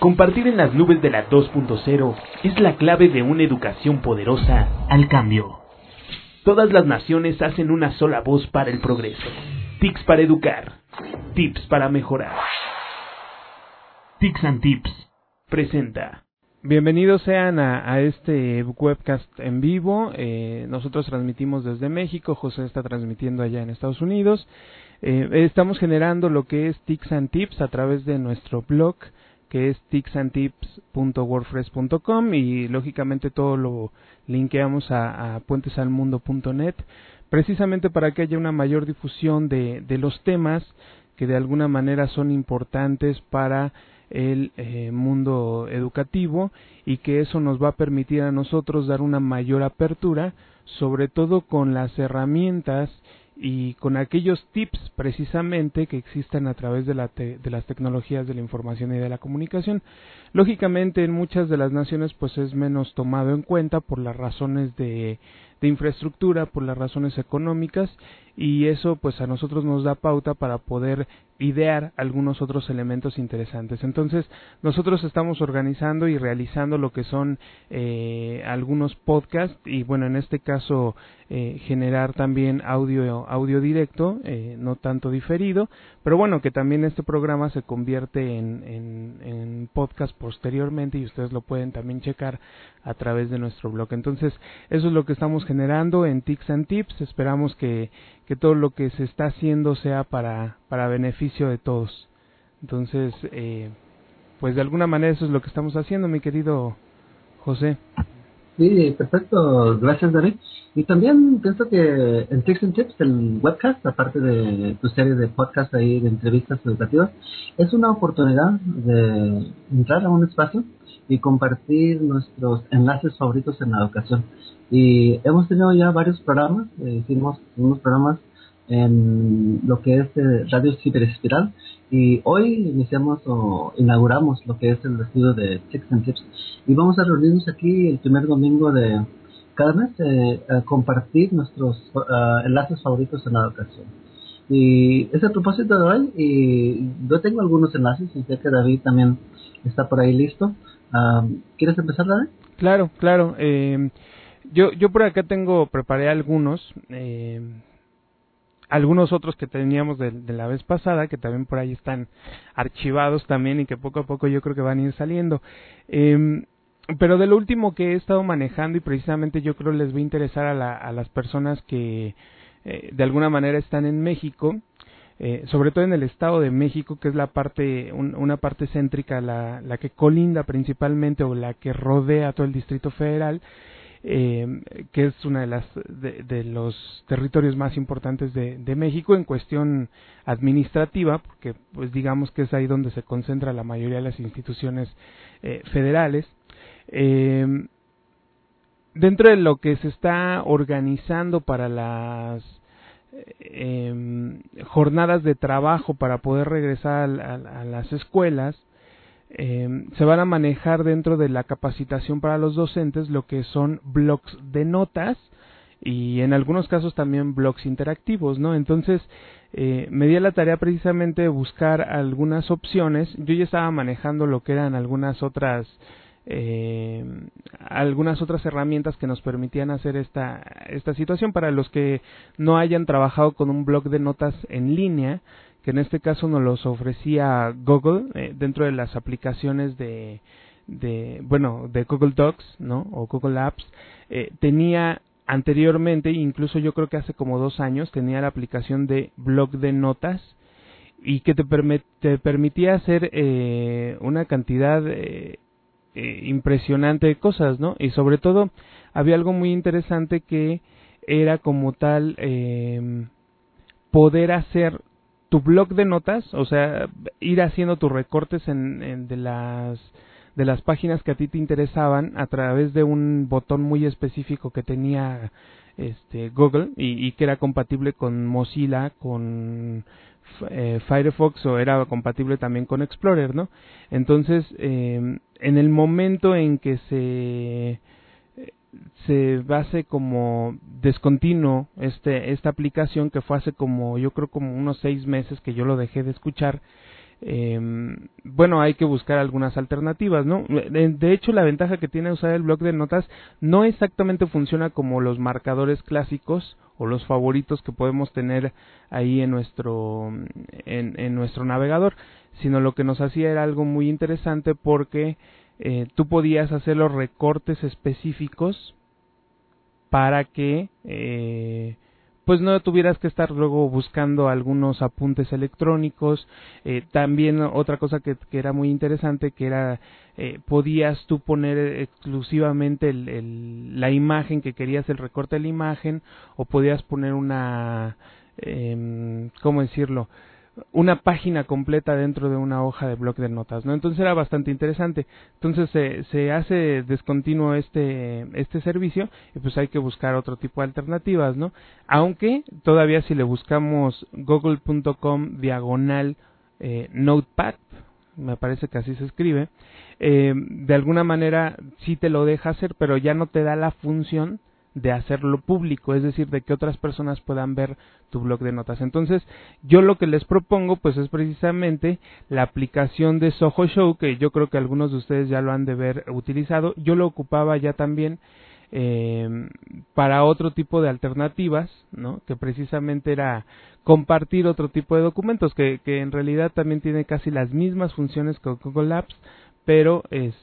Compartir en las nubes de la 2.0 es la clave de una educación poderosa al cambio. Todas las naciones hacen una sola voz para el progreso. TICS para educar. Tips para mejorar. TICS and Tips presenta. Bienvenidos sean a este webcast en vivo. Nosotros transmitimos desde México, José está transmitiendo allá en Estados Unidos. Estamos generando lo que es TICS and Tips a través de nuestro blog, que es ticsandtips.wordpress.com, y lógicamente todo lo linkeamos a puentesalmundo.net, precisamente para que haya una mayor difusión de los temas que de alguna manera son importantes para el mundo educativo, y que eso nos va a permitir a nosotros dar una mayor apertura, sobre todo con las herramientas y con aquellos tips precisamente que existen a través de las tecnologías de la información y de la comunicación. Lógicamente en muchas de las naciones pues es menos tomado en cuenta por las razones de infraestructura, por las razones económicas, y eso pues a nosotros nos da pauta para poder idear algunos otros elementos interesantes. Entonces nosotros estamos organizando y realizando lo que son algunos podcasts, y bueno, en este caso generar también audio directo, no tanto diferido, pero bueno, que también este programa se convierte en podcast posteriormente, y ustedes lo pueden también checar a través de nuestro blog. Entonces eso es lo que estamos generando en TICS and Tips. Esperamos que todo lo que se está haciendo sea para beneficio de todos. Entonces, pues de alguna manera eso es lo que estamos haciendo, mi querido José. Sí, perfecto, gracias David. Y también pienso que en TICS and Tips, el webcast, aparte de tu serie de podcasts ahí de entrevistas educativas, es una oportunidad de entrar a un espacio y compartir nuestros enlaces favoritos en la educación. Y hemos tenido ya varios programas, hicimos unos programas en lo que es Radio Ciberespiral, y hoy inauguramos lo que es el estudio de TICS and Tips, y vamos a reunirnos aquí el primer domingo de cada mes a compartir nuestros enlaces favoritos en la educación. Y es el propósito de hoy, y yo tengo algunos enlaces y sé que David también está por ahí listo. ¿Quieres empezar, David? Claro. Yo por acá preparé algunos otros que teníamos de la vez pasada, que también por ahí están archivados también, y que poco a poco yo creo que van a ir saliendo. Pero de lo último que he estado manejando, y precisamente yo creo les va a interesar a las personas que de alguna manera están en México, sobre todo en el Estado de México, que es una parte céntrica, la que colinda principalmente, o la que rodea todo el Distrito Federal, que es una de los territorios más importantes de México en cuestión administrativa, porque pues digamos que es ahí donde se concentra la mayoría de las instituciones federales. Dentro de lo que se está organizando para las jornadas de trabajo para poder regresar a las escuelas, se van a manejar dentro de la capacitación para los docentes lo que son blogs de notas, y en algunos casos también blogs interactivos, ¿no? Entonces me di a la tarea precisamente de buscar algunas opciones. Yo ya estaba manejando lo que eran algunas otras herramientas que nos permitían hacer esta situación para los que no hayan trabajado con un blog de notas en línea, que en este caso nos los ofrecía Google dentro de las aplicaciones de Google Docs, ¿no? O Google Apps. Tenía anteriormente, incluso yo creo que hace como 2 años, tenía la aplicación de blog de notas, y que te permitía hacer una cantidad impresionante de cosas, ¿no? Y sobre todo había algo muy interesante, que era como tal poder hacer tu blog de notas, o sea, ir haciendo tus recortes de las páginas que a ti te interesaban a través de un botón muy específico que tenía Google, y que era compatible con Mozilla, con Firefox, o era compatible también con Explorer, ¿no? Entonces, en el momento en que se hace como descontinuo esta aplicación, que fue hace como, yo creo como unos 6 meses que yo lo dejé de escuchar, bueno, hay que buscar algunas alternativas, ¿no? De hecho, la ventaja que tiene usar el bloc de notas no exactamente funciona como los marcadores clásicos o los favoritos que podemos tener ahí en nuestro navegador, sino lo que nos hacía era algo muy interesante porque tú podías hacer los recortes específicos para que pues no tuvieras que estar luego buscando algunos apuntes electrónicos. También otra cosa que era muy interesante, que era podías tú poner exclusivamente la imagen que querías, el recorte de la imagen, o podías poner una ¿cómo decirlo? Una página completa dentro de una hoja de bloc de notas, ¿no? Entonces era bastante interesante. Entonces se hace descontinuo este servicio y pues hay que buscar otro tipo de alternativas, ¿no? Aunque todavía si le buscamos google.com/notepad, me parece que así se escribe, de alguna manera sí te lo deja hacer, pero ya no te da la función de hacerlo público, es decir, de que otras personas puedan ver tu bloc de notas. Entonces, yo lo que les propongo, pues, es precisamente la aplicación de Soho Show, que yo creo que algunos de ustedes ya lo han de haber utilizado. Yo lo ocupaba ya también para otro tipo de alternativas, ¿no? Que precisamente era compartir otro tipo de documentos, que en realidad también tiene casi las mismas funciones que Google Apps, pero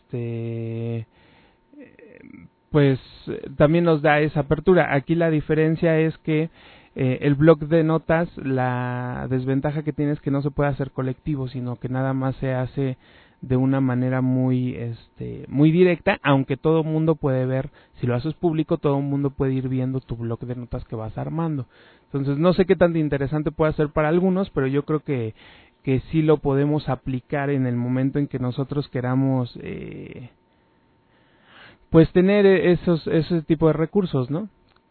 pues también nos da esa apertura. Aquí la diferencia es que el bloc de notas, la desventaja que tiene es que no se puede hacer colectivo, sino que nada más se hace de una manera muy directa, aunque todo mundo puede ver, si lo haces público, todo el mundo puede ir viendo tu bloc de notas que vas armando. Entonces, no sé qué tan interesante puede ser para algunos, pero yo creo que sí lo podemos aplicar en el momento en que nosotros queramos pues tener ese tipo de recursos, ¿no?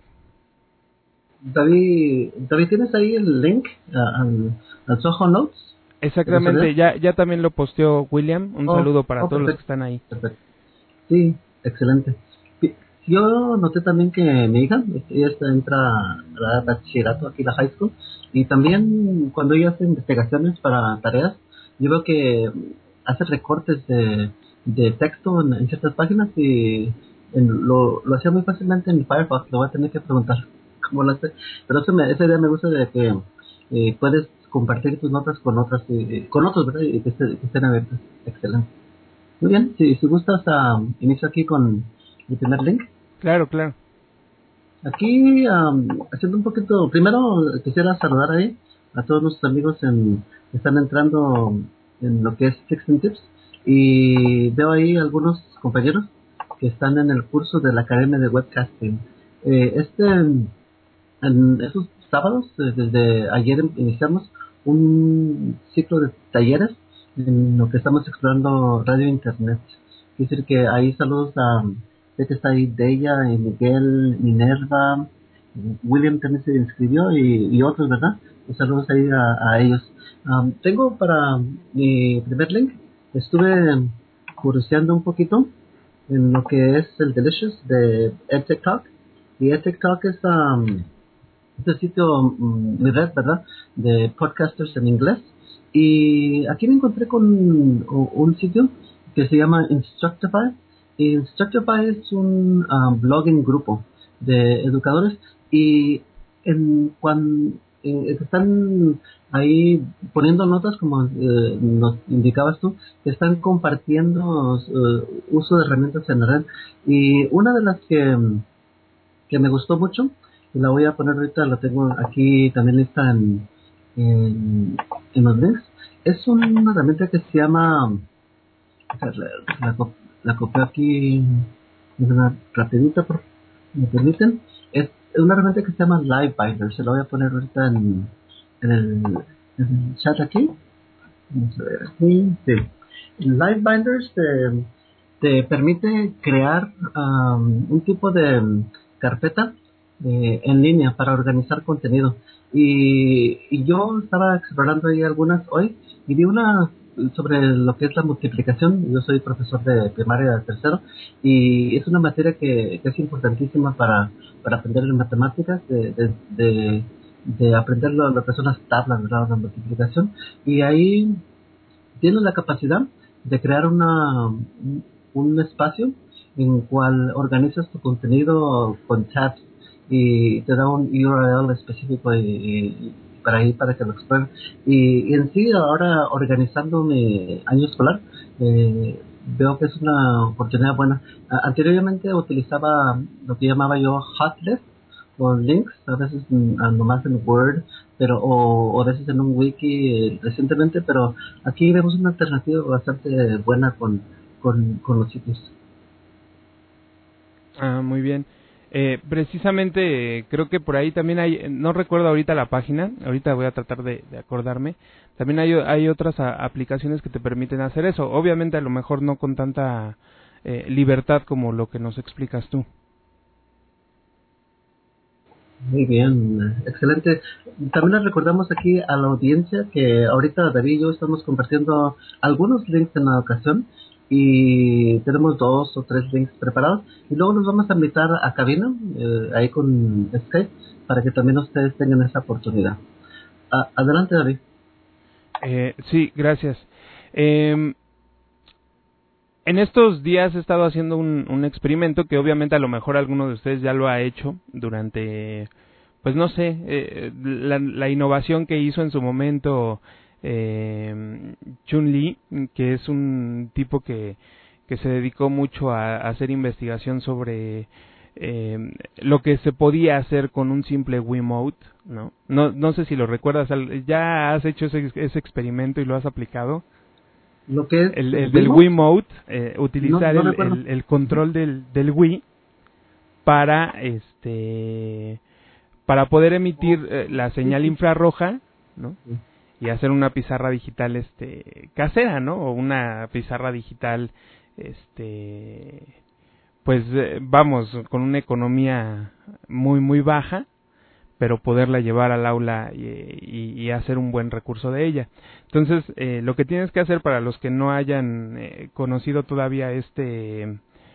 David, ¿tienes ahí el link al Soho Notes? Exactamente, ya también lo posteó William. Un saludo para todos los que están ahí. Perfecto. Sí, excelente. Yo noté también que mi hija, ella entra a bachillerato aquí en la high school, y también cuando ella hace investigaciones para tareas, yo veo que hace recortes de texto en ciertas páginas y lo hacía muy fácilmente en Firefox. Le voy a tener que preguntar cómo lo hace, pero esa idea me gusta, de que puedes compartir tus notas con otros, ¿verdad? Y que estén abiertas. Excelente. Muy bien, si gustas, inicio aquí con el primer link. Claro. Aquí, haciendo un poquito, primero quisiera saludar ahí a todos nuestros amigos que están entrando en lo que es Fixing Tips, y veo ahí algunos compañeros que están en el curso de la Academia de Webcasting. En esos sábados, desde ayer iniciamos un ciclo de talleres en lo que estamos explorando radio e internet. Quiere decir que ahí saludos sé que está ahí Deya, y Miguel, Minerva, William también se inscribió, y otros, ¿verdad? Pues saludos ahí a ellos. Tengo para mi primer link, estuve curioseando un poquito en lo que es el Delicious de EdTech Talk, y EdTech Talk es este sitio, mi red, ¿verdad?, de podcasters en inglés. Y aquí me encontré con un sitio que se llama Instructify. Instructify es un blogging grupo de educadores, y cuando están ahí poniendo notas, como nos indicabas tú, que están compartiendo uso de herramientas en la red. Y una de las que me gustó mucho, y la voy a poner ahorita, la tengo aquí también lista en los links, es una herramienta que se llama, la copio aquí rapidito, me permiten. Es una herramienta que se llama Livebinder. Se la voy a poner ahorita en el chat aquí. Vamos a ver aquí. Sí. Livebinders te permite crear un tipo de carpeta en línea para organizar contenido. Y yo estaba explorando ahí algunas hoy, y vi una sobre lo que es la multiplicación. Yo soy profesor de primaria de tercero, y es una materia que es importantísima para aprender en matemáticas, de aprender lo que son las tablas, ¿verdad?, la multiplicación. Y ahí tiene la capacidad de crear un espacio en cual organizas tu contenido con tabs y te da un URL específico y para que lo exploren. Y en sí, ahora organizando mi año escolar, veo que es una oportunidad buena. Anteriormente utilizaba lo que llamaba yo Hotlet o links, a veces nomás en Word, pero o a veces en un wiki recientemente, pero aquí vemos una alternativa bastante buena con los sitios. Muy bien. Precisamente creo que por ahí también hay, no recuerdo ahorita la página, ahorita voy a tratar de acordarme, también hay otras aplicaciones que te permiten hacer eso, obviamente a lo mejor no con tanta libertad como lo que nos explicas tú. Muy bien, excelente. También les recordamos aquí a la audiencia que ahorita David y yo estamos compartiendo algunos links en la ocasión y tenemos 2 o 3 links preparados y luego los vamos a invitar a cabina, ahí con Skype, para que también ustedes tengan esa oportunidad. Adelante, David. Sí, gracias. En estos días he estado haciendo un experimento que obviamente a lo mejor alguno de ustedes ya lo ha hecho durante, pues no sé, la innovación que hizo en su momento Chun-Li, que es un tipo que se dedicó mucho a hacer investigación sobre lo que se podía hacer con un simple Wiimote, ¿no? No sé si lo recuerdas, ¿ya has hecho ese experimento y lo has aplicado? Lo que es el del Wiimote, utilizar no el control del Wii para para poder emitir la señal infrarroja, ¿no? Y hacer una pizarra digital casera, ¿no? O una pizarra digital pues vamos, con una economía muy baja, pero poderla llevar al aula y hacer un buen recurso de ella. Entonces, lo que tienes que hacer para los que no hayan conocido todavía este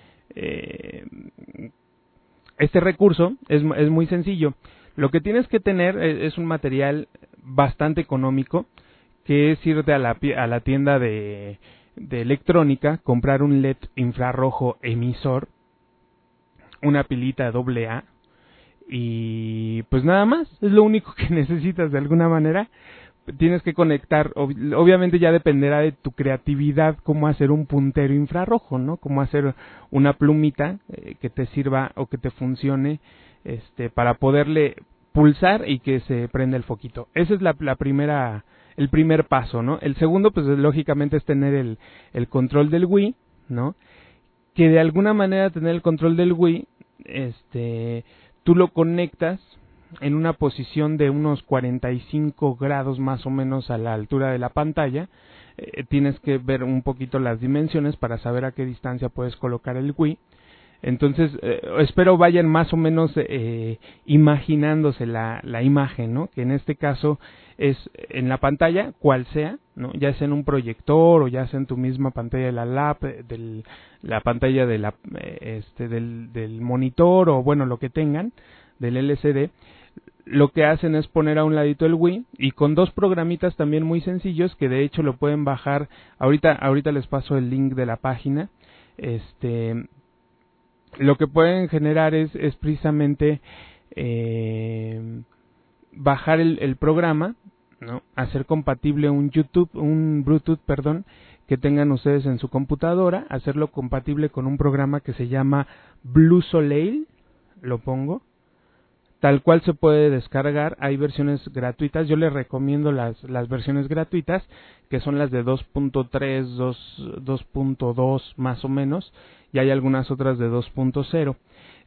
recurso es muy sencillo. Lo que tienes que tener es un material bastante económico, que es irte a la tienda de electrónica, comprar un LED infrarrojo emisor, una pilita AA, y pues nada más, es lo único que necesitas de alguna manera. Tienes que conectar, obviamente ya dependerá de tu creatividad cómo hacer un puntero infrarrojo, ¿no? Cómo hacer una plumita que te sirva o que te funcione para poderle pulsar y que se prenda el foquito. Esa es el primer paso, ¿no? El segundo, pues lógicamente es tener el control del Wii, ¿no? Que de alguna manera tener el control del Wii, tú lo conectas en una posición de unos 45 grados más o menos a la altura de la pantalla. Tienes que ver un poquito las dimensiones para saber a qué distancia puedes colocar el Wii. Entonces, espero vayan más o menos imaginándose la imagen, ¿no? Que en este caso es en la pantalla, cual sea, ¿no? Ya sea en un proyector o ya sea en tu misma pantalla de la lap, la pantalla de del monitor o bueno, lo que tengan, del LCD. Lo que hacen es poner a un ladito el Wii y con 2 programitas también muy sencillos que de hecho lo pueden bajar. Ahorita les paso el link de la página. Lo que pueden generar es precisamente bajar el programa, ¿no? Hacer compatible un Bluetooth, que tengan ustedes en su computadora, hacerlo compatible con un programa que se llama Blue Soleil, lo pongo, tal cual se puede descargar. Hay versiones gratuitas, yo les recomiendo las versiones gratuitas, que son las de 2.3, 2.2 más o menos, y hay algunas otras de 2.0.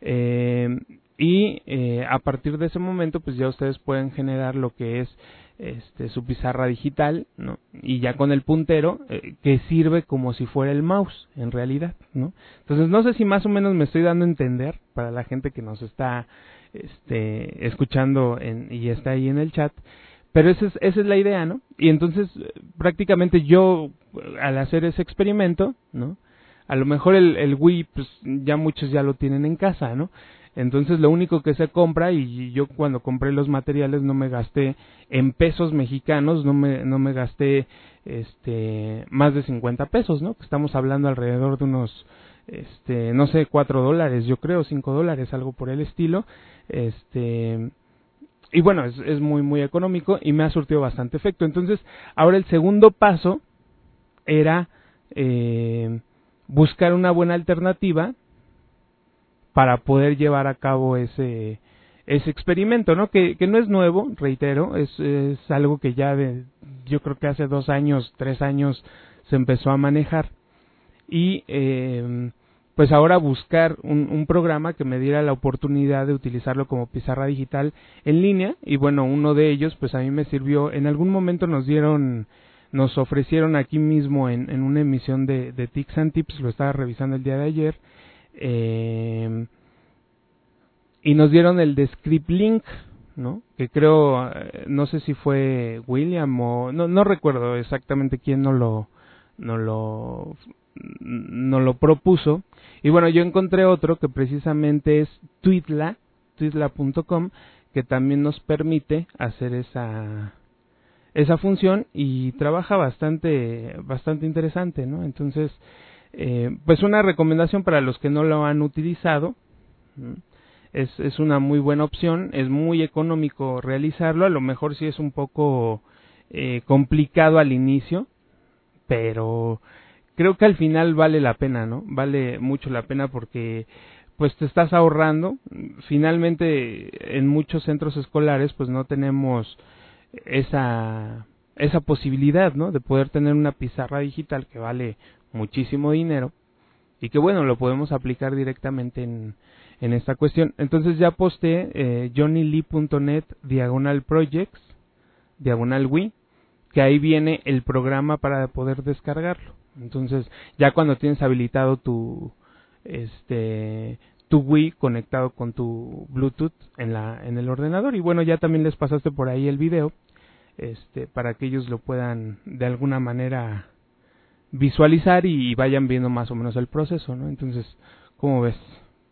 A partir de ese momento pues ya ustedes pueden generar lo que es su pizarra digital, ¿no? Y ya con el puntero que sirve como si fuera el mouse en realidad, ¿no? Entonces no sé si más o menos me estoy dando a entender para la gente que nos está escuchando y está ahí en el chat, pero esa es la idea, ¿no? Y entonces prácticamente yo al hacer ese experimento, ¿no? A lo mejor el Wii pues ya muchos ya lo tienen en casa, ¿no? Entonces lo único que se compra, y yo cuando compré los materiales no me gasté en pesos mexicanos, no me gasté más de 50 pesos, ¿no? Estamos hablando alrededor de unos, no sé, $4, yo creo, $5, algo por el estilo. Y bueno, es muy, muy económico y me ha surtido bastante efecto. Entonces, ahora el segundo paso era buscar una buena alternativa para poder llevar a cabo ese experimento, ¿no? Que no es nuevo, reitero, es algo que ya yo creo que hace 2 años, 3 años se empezó a manejar. Y pues ahora buscar un programa que me diera la oportunidad de utilizarlo como pizarra digital en línea. Y bueno, uno de ellos pues a mí me sirvió, en algún momento nos ofrecieron aquí mismo en una emisión de Tics and Tips, lo estaba revisando el día de ayer, y nos dieron el de Script Link, ¿no? Que creo, no sé si fue William o no recuerdo exactamente quién nos lo propuso. Y bueno, yo encontré otro que precisamente es Tweetla.com, que también nos permite hacer esa función y trabaja bastante interesante, ¿no? Entonces, pues una recomendación para los que no lo han utilizado. Es una muy buena opción, es muy económico realizarlo, a lo mejor sí es un poco complicado al inicio, pero creo que al final vale la pena, ¿no? Vale mucho la pena porque pues te estás ahorrando. Finalmente en muchos centros escolares pues no tenemos esa posibilidad, ¿no? De poder tener una pizarra digital que vale muchísimo dinero y que bueno, lo podemos aplicar directamente en esta cuestión. Entonces ya posté johnnylee.net/projects/Wii, que ahí viene el programa para poder descargarlo. Entonces ya cuando tienes habilitado tu Wii conectado con tu Bluetooth en el ordenador, y bueno, ya también les pasaste por ahí el video para que ellos lo puedan de alguna manera visualizar y vayan viendo más o menos el proceso, ¿no? Entonces, ¿cómo ves?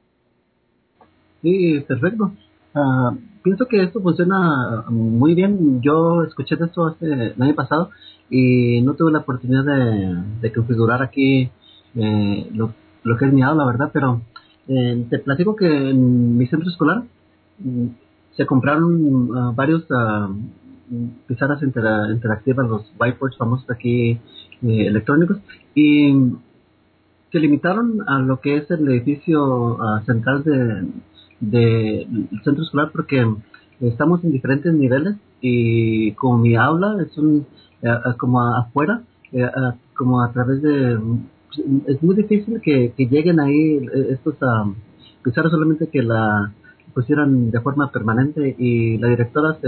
Sí, perfecto. Pienso que esto funciona muy bien. Yo escuché de esto el año pasado y no tuve la oportunidad de configurar aquí lo que es mi aula, ¿verdad? Pero te platico que en mi centro escolar se compraron varios pizarras interactivas, los whiteboards famosos aquí electrónicos, y se limitaron a lo que es el edificio central del centro escolar, porque estamos en diferentes niveles y como mi aula es como afuera, como a través de, es muy difícil que lleguen ahí estos pizarras, solamente que la pusieran de forma permanente, y la directora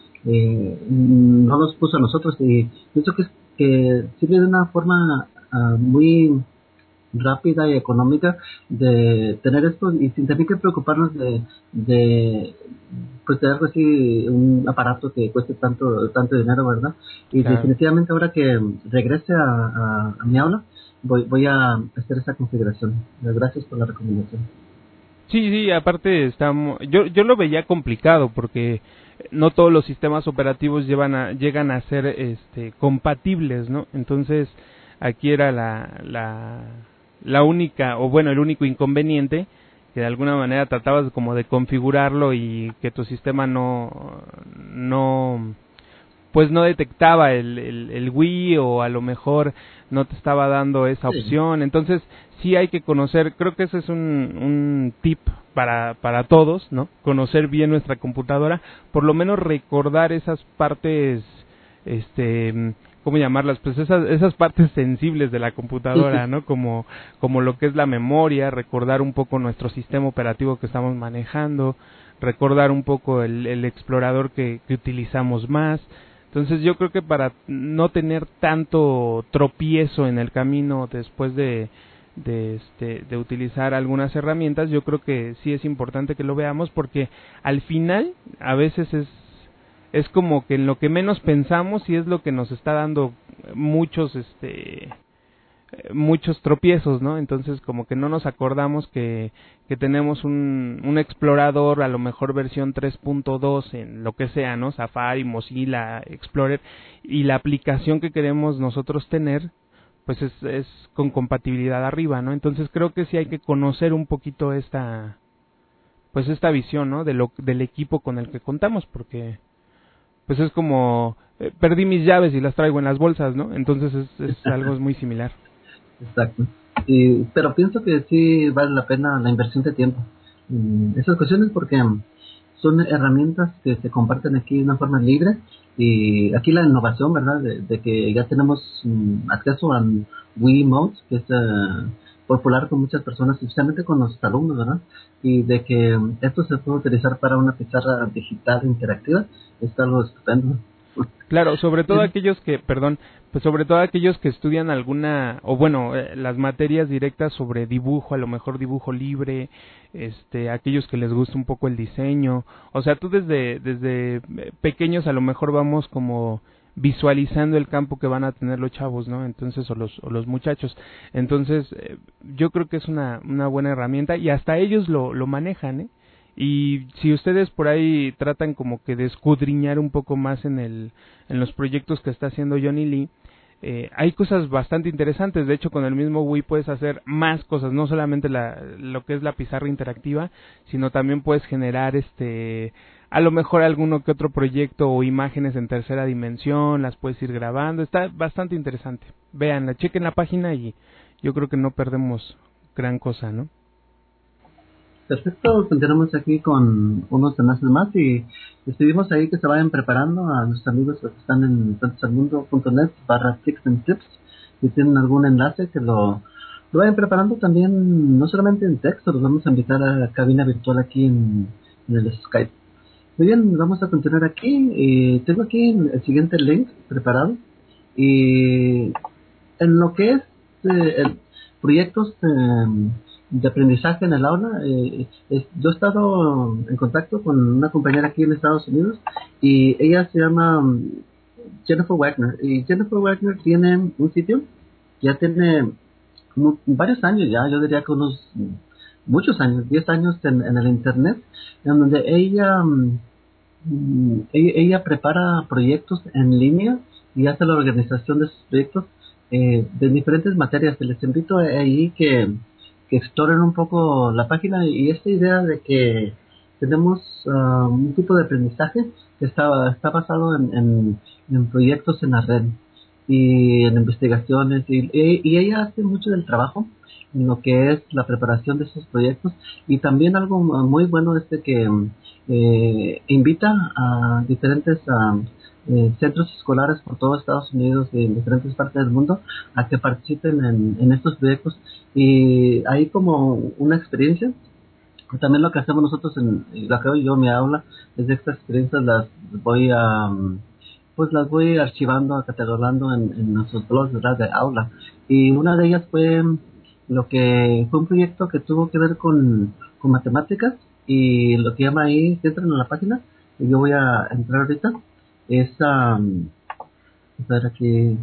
no nos puso a nosotros, y pienso que sirve de una forma muy rápida y económica de tener esto, y sin tener que preocuparnos pues de algo así, un aparato que cueste tanto dinero, ¿verdad? Y Claro. definitivamente ahora que regrese a mi aula voy a hacer esa configuración. Gracias por la recomendación. Sí, aparte yo lo veía complicado porque no todos los sistemas operativos llegan a ser compatibles, ¿no? Entonces, aquí era la única, o bueno, el único inconveniente, que de alguna manera tratabas como de configurarlo y que tu sistema pues no detectaba el Wii, o a lo mejor no te estaba dando esa opción. Entonces sí hay que conocer, creo que ese es un tip para todos, ¿no? Conocer bien nuestra computadora, por lo menos recordar esas partes, ¿cómo llamarlas? Pues esas partes sensibles de la computadora, ¿no? Como lo que es la memoria, recordar un poco nuestro sistema operativo que estamos manejando, recordar un poco el explorador que utilizamos más. Entonces yo creo que para no tener tanto tropiezo en el camino después de utilizar algunas herramientas, yo creo que sí es importante que lo veamos, porque al final a veces es como que en lo que menos pensamos, y es lo que nos está dando muchos muchos tropiezos, ¿no? Entonces como que no nos acordamos que tenemos un explorador, a lo mejor versión 3.2 en lo que sea, ¿no? Safari, Mozilla, Explorer, y la aplicación que queremos nosotros tener pues es con compatibilidad arriba, ¿no? Entonces creo que sí hay que conocer un poquito esta visión, ¿no? Del equipo con el que contamos, porque pues es como perdí mis llaves y las traigo en las bolsas, ¿no? Entonces es algo muy similar. Exacto. Pero pienso que sí vale la pena la inversión de tiempo. Esas cuestiones porque son herramientas que se comparten aquí de una forma libre, y aquí la innovación, ¿verdad? De que ya tenemos acceso a Wiimote, que es popular con muchas personas, especialmente con los alumnos, ¿verdad? Y de que esto se puede utilizar para una pizarra digital interactiva, es algo estupendo. Claro, sobre todo aquellos que, pues sobre todo aquellos que estudian alguna, o bueno, las materias directas sobre dibujo, a lo mejor dibujo libre, aquellos que les gusta un poco el diseño, o sea, tú desde pequeños a lo mejor vamos como visualizando el campo que van a tener los chavos, ¿no? Entonces, o los muchachos. Entonces, yo creo que es una buena herramienta y hasta ellos lo manejan, ¿eh? Y si ustedes por ahí tratan como que de escudriñar un poco más en los proyectos que está haciendo Johnny Lee, hay cosas bastante interesantes. De hecho, con el mismo Wii puedes hacer más cosas, no solamente lo que es la pizarra interactiva, sino también puedes generar a lo mejor alguno que otro proyecto o imágenes en tercera dimensión, las puedes ir grabando. Está bastante interesante. Véanla, chequen la página y yo creo que no perdemos gran cosa, ¿no? Perfecto, continuamos aquí con unos enlaces más y les pedimos ahí que se vayan preparando a nuestros amigos que están en puentesalmundo.net/tips and tips. Si tienen algún enlace que lo vayan preparando también, no solamente en texto, los vamos a invitar a la cabina virtual aquí en el Skype. Muy bien, vamos a continuar aquí y tengo aquí el siguiente link preparado, y en lo que es proyectos de aprendizaje en el aula, yo he estado en contacto con una compañera aquí en Estados Unidos y ella se llama Jennifer Wagner, y Jennifer Wagner tiene un sitio, ya tiene varios años ya, yo diría que unos muchos años, 10 años en el internet, en donde ella prepara proyectos en línea y hace la organización de sus proyectos de diferentes materias. Les invito ahí que exploren un poco la página y esta idea de que tenemos un tipo de aprendizaje que está basado en proyectos en la red y en investigaciones, y ella hace mucho del trabajo en lo que es la preparación de esos proyectos. Y también algo muy bueno es de que invita a diferentes centros escolares por todo Estados Unidos y en diferentes partes del mundo a que participen en estos proyectos, y hay como una experiencia. También lo que hacemos nosotros lo que hago yo en mi aula es de estas experiencias las voy archivando, catalogando en nuestros blogs, ¿verdad?, de aula. Y una de ellas fue lo que fue un proyecto que tuvo que ver con matemáticas, y lo que llama ahí, si entran a la página, y yo voy a entrar ahorita, es a ver aquí,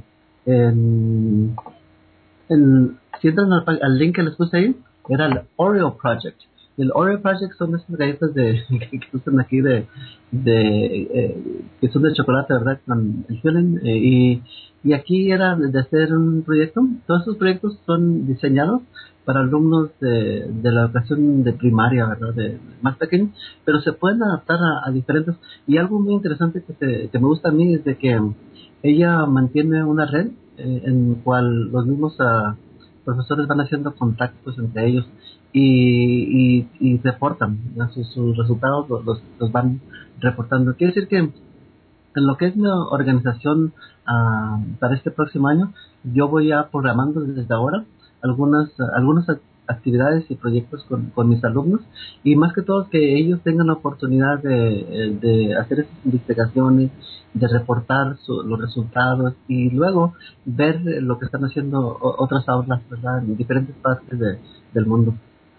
si entran al link que les puse ahí, era el Oreo Project. El Oreo Project son esas galletas que usan aquí que son de chocolate, ¿verdad?, con el filling, y aquí era de hacer un proyecto. Todos esos proyectos son diseñados para alumnos de la educación de primaria, ¿verdad?, de más pequeños, pero se pueden adaptar a diferentes. Y algo muy interesante que me gusta a mí es de que ella mantiene una red en cual los mismos profesores van haciendo contactos entre ellos y reportan, ¿no?, sus resultados los van reportando. Quiere decir que en lo que es mi organización para este próximo año, yo voy ya programando desde ahora algunas actividades y proyectos con mis alumnos, y más que todo que ellos tengan la oportunidad de hacer esas investigaciones, de reportar los resultados y luego ver lo que están haciendo otras aulas, ¿verdad?, en diferentes partes del mundo.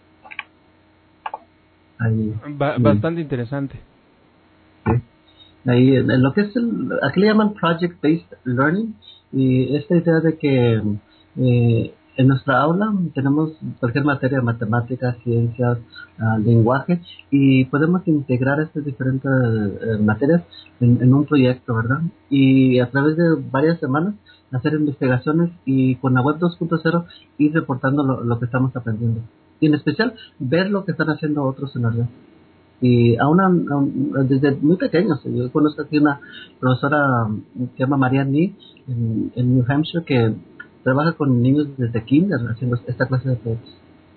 Ahí, Bastante interesante. sí. Ahí, en lo que es aquí le llaman Project Based Learning, y esta idea de que En nuestra aula tenemos cualquier materia de matemáticas, ciencias, lenguaje, y podemos integrar estas diferentes materias en un proyecto, ¿verdad? Y a través de varias semanas hacer investigaciones y con la web 2.0 ir reportando lo que estamos aprendiendo. Y en especial ver lo que están haciendo otros en la red. Y desde muy pequeños, yo conozco aquí una profesora que se llama María Nee en New Hampshire, que trabaja con niños desde kinder haciendo esta clase de proyectos.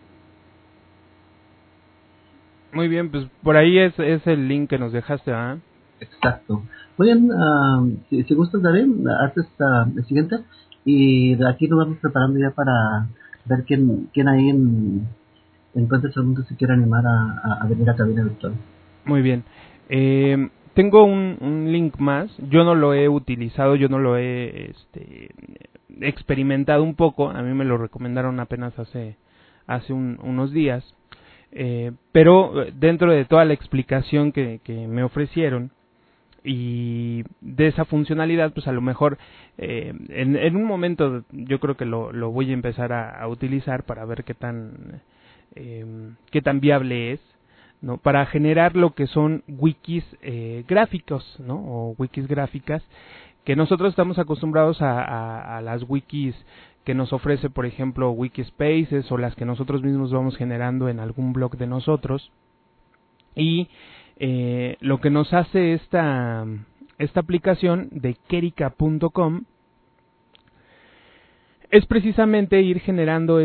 Muy bien, pues por ahí es el link que nos dejaste, ¿ah? Exacto. Muy bien, si gustas, David, haces el siguiente y de aquí nos vamos preparando ya para ver quién ahí en Puentes al Mundo se quiere animar a venir a cabina virtual. Muy bien. Tengo un link más. Yo no lo he utilizado, yo no lo he experimentado un poco. A mí me lo recomendaron apenas hace unos días. Pero dentro de toda la explicación que me ofrecieron y de esa funcionalidad, pues a lo mejor en un momento yo creo que lo voy a empezar a utilizar para ver qué tan viable es, ¿no? Para generar lo que son wikis gráficos, ¿no? O wikis gráficas, que nosotros estamos acostumbrados a las wikis que nos ofrece, por ejemplo, Wikispaces, o las que nosotros mismos vamos generando en algún blog de nosotros. Y lo que nos hace esta aplicación de Kerika.com es precisamente ir generando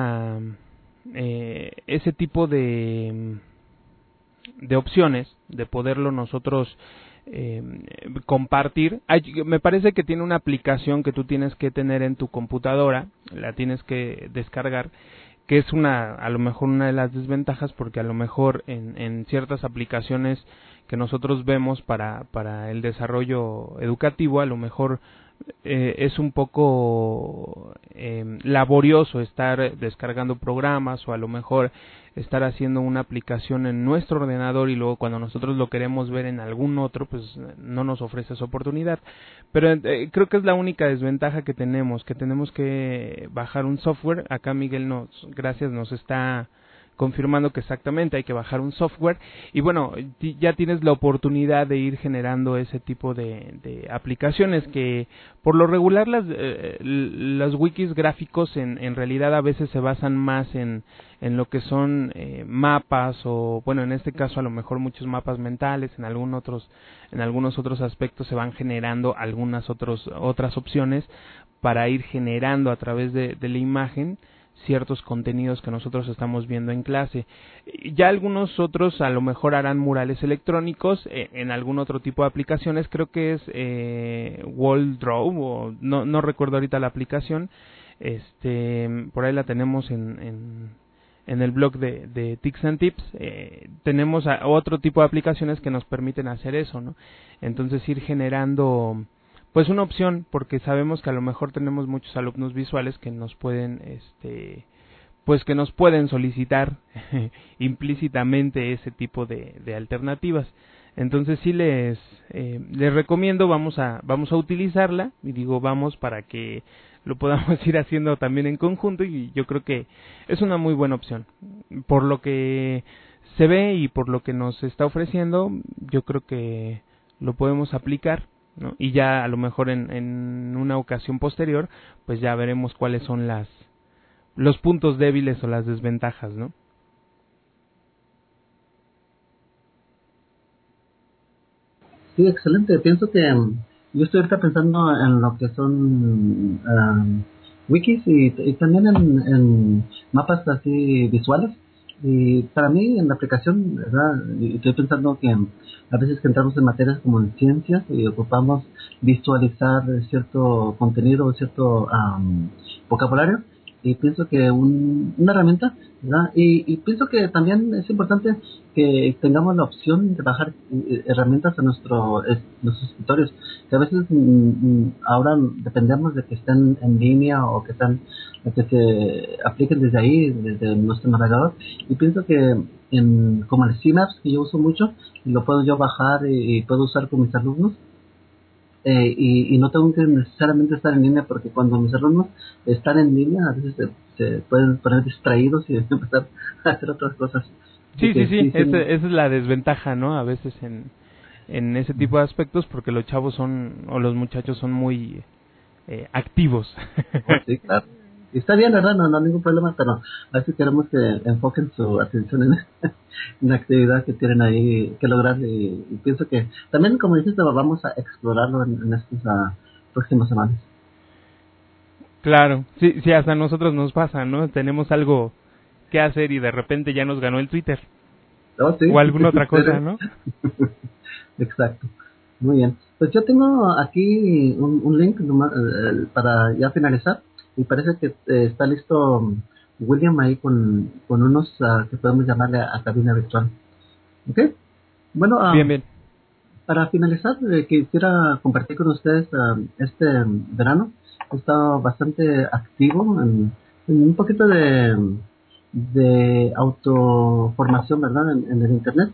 ese tipo de opciones, de poderlo nosotros compartir. Me parece que tiene una aplicación que tú tienes que tener en tu computadora, la tienes que descargar, que es a lo mejor una de las desventajas, porque a lo mejor en ciertas aplicaciones que nosotros vemos para el desarrollo educativo, a lo mejor es un poco laborioso estar descargando programas, o a lo mejor estar haciendo una aplicación en nuestro ordenador y luego cuando nosotros lo queremos ver en algún otro, pues no nos ofrece esa oportunidad. Pero creo que es la única desventaja que tenemos que bajar un software. Acá Miguel nos está confirmando que exactamente hay que bajar un software, y bueno, ya tienes la oportunidad de ir generando ese tipo de aplicaciones, que por lo regular las wikis gráficos en realidad a veces se basan más en lo que son mapas, o bueno, en este caso a lo mejor muchos mapas mentales. En algunos otros aspectos se van generando algunas otras opciones para ir generando a través de la imagen ciertos contenidos que nosotros estamos viendo en clase. Ya algunos otros a lo mejor harán murales electrónicos en algún otro tipo de aplicaciones. Creo que es WallDraw, o no recuerdo ahorita la aplicación. Por ahí la tenemos en el blog de Tics and Tips. Tenemos otro tipo de aplicaciones que nos permiten hacer eso, ¿no? Entonces ir generando pues una opción, porque sabemos que a lo mejor tenemos muchos alumnos visuales que nos pueden solicitar implícitamente ese tipo de alternativas. Entonces sí les recomiendo, vamos a utilizarla, y digo vamos para que lo podamos ir haciendo también en conjunto, y yo creo que es una muy buena opción. Por lo que se ve y por lo que nos está ofreciendo, yo creo que lo podemos aplicar, ¿no? Y ya a lo mejor en una ocasión posterior, pues ya veremos cuáles son los puntos débiles o las desventajas, ¿no? Sí, excelente. Pienso que yo estoy ahorita pensando en lo que son wikis y también en mapas así visuales. Y para mí, en la aplicación, ¿verdad? Y estoy pensando que a veces que entramos en materias como en ciencias y ocupamos visualizar cierto contenido o cierto vocabulario, y pienso que una herramienta, ¿verdad? Y pienso que también es importante que tengamos la opción de bajar herramientas a nuestros escritorios, que a veces ahora dependemos de que estén en línea o que se apliquen desde ahí, desde nuestro navegador. Y pienso que como el Synapse, que yo uso mucho, lo puedo yo bajar y puedo usar con mis alumnos, y no tengo que necesariamente estar en línea, porque cuando mis alumnos están en línea a veces se pueden poner distraídos y empezar a hacer otras cosas. Sí. Esa es la desventaja, ¿no? A veces en ese tipo de aspectos, porque los chavos o los muchachos son muy activos. Sí, claro. Y está bien, ¿verdad? No hay ningún problema, pero a veces queremos que enfoquen su atención en la actividad que tienen ahí que lograr. Y pienso que también, como dijiste, vamos a explorarlo en estas próximas semanas. Claro, sí, hasta a nosotros nos pasa, ¿no? Tenemos algo que hacer y de repente ya nos ganó el Twitter. Oh, sí. O alguna otra cosa, ¿no? Exacto. Muy bien. Pues yo tengo aquí un link para ya finalizar. Y parece que está listo William ahí con unos que podemos llamarle a cabina virtual. ¿Ok? Bueno, bien. Para finalizar, quisiera compartir con ustedes este verano. He estado bastante activo en un poquito de autoformación, ¿verdad? En el Internet.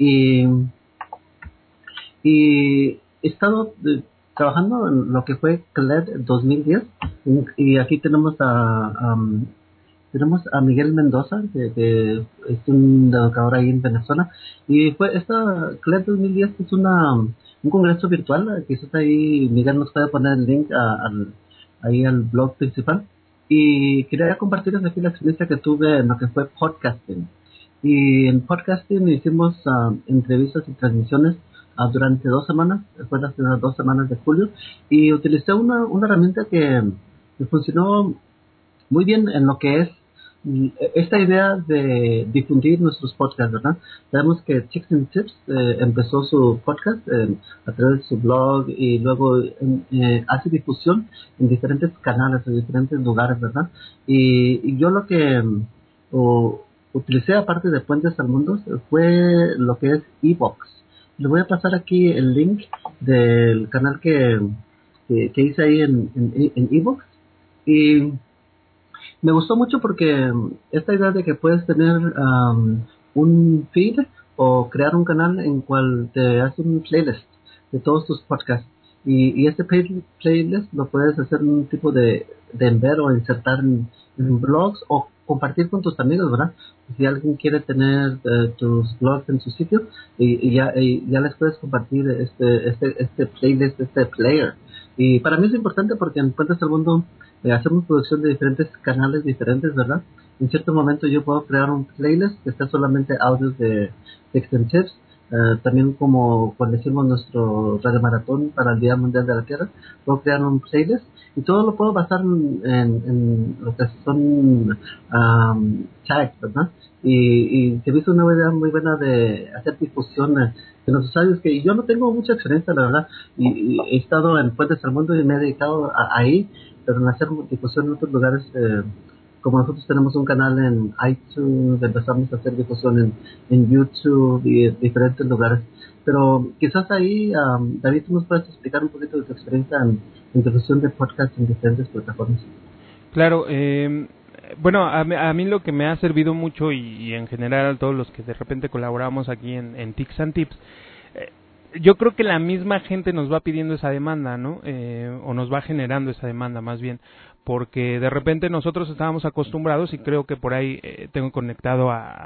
Y he estado trabajando en lo que fue CLED 2010, y aquí tenemos a Miguel Mendoza, que es un educador ahí en Venezuela, y fue esta CLED 2010 es un congreso virtual. Quizás ahí Miguel nos puede poner el link ahí al blog principal, y quería compartirles aquí la experiencia que tuve en lo que fue podcasting. Y en podcasting hicimos entrevistas y transmisiones durante 2 semanas, fue las primeras 2 semanas de julio, y utilicé una herramienta que funcionó muy bien en lo que es esta idea de difundir nuestros podcasts, ¿verdad? Sabemos que Chicks and Tips empezó su podcast a través de su blog, y luego hace difusión en diferentes canales, en diferentes lugares, ¿verdad? Y yo lo que utilicé, aparte de Puentes al Mundo, fue lo que es eBooks. Le voy a pasar aquí el link del canal que hice ahí en eBooks. Y me gustó mucho porque esta idea de que puedes tener un feed o crear un canal en cual te hace un playlist de todos tus podcasts. Y este playlist lo puedes hacer un tipo de embed o insertar en blogs o compartir con tus amigos, ¿verdad? Si alguien quiere tener tus blogs en su sitio, y ya les puedes compartir este playlist, este player. Y para mí es importante porque en Puentes al Mundo hacemos producción de diferentes canales diferentes, ¿verdad? En cierto momento yo puedo crear un playlist que está solamente audios de Text and Tips. También, como cuando hicimos nuestro radio maratón para el Día Mundial de la Tierra, puedo crear un playlist, y todo lo puedo basar en lo que son tags, ¿verdad? Y se me hizo una idea muy buena de hacer difusión de los usuarios, que yo no tengo mucha experiencia, la verdad, y he estado en Puentes al Mundo y me he dedicado ahí, pero en hacer difusión en otros lugares. Como nosotros tenemos un canal en iTunes, empezamos a hacer difusión en YouTube y en diferentes lugares. Pero quizás ahí, David, tú nos puedes explicar un poquito de tu experiencia en difusión de podcast en diferentes plataformas. Claro, bueno, a mí lo que me ha servido mucho, y en general a todos los que de repente colaboramos aquí en Tics and Tips, yo creo que la misma gente nos va pidiendo esa demanda, ¿no? O nos va generando esa demanda, más bien, porque de repente nosotros estábamos acostumbrados, y creo que por ahí tengo conectado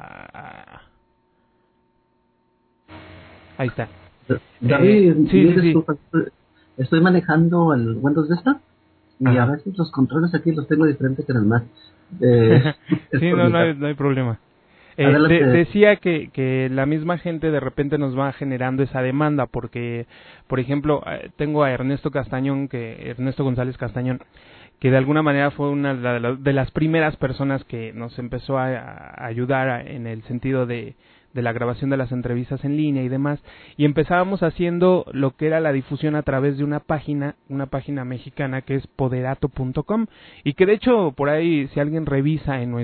ahí está. David, sí. Estoy manejando el Windows Vista, y a veces los controles aquí los tengo diferentes que en el Mac. Sí, no hay problema. Decía que la misma gente de repente nos va generando esa demanda, porque, por ejemplo, tengo a Ernesto González Castañón, que de alguna manera fue una de las primeras personas que nos empezó a ayudar en el sentido de la grabación de las entrevistas en línea y demás, y empezábamos haciendo lo que era la difusión a través de una página mexicana que es poderato.com, y que de hecho por ahí, si alguien revisa en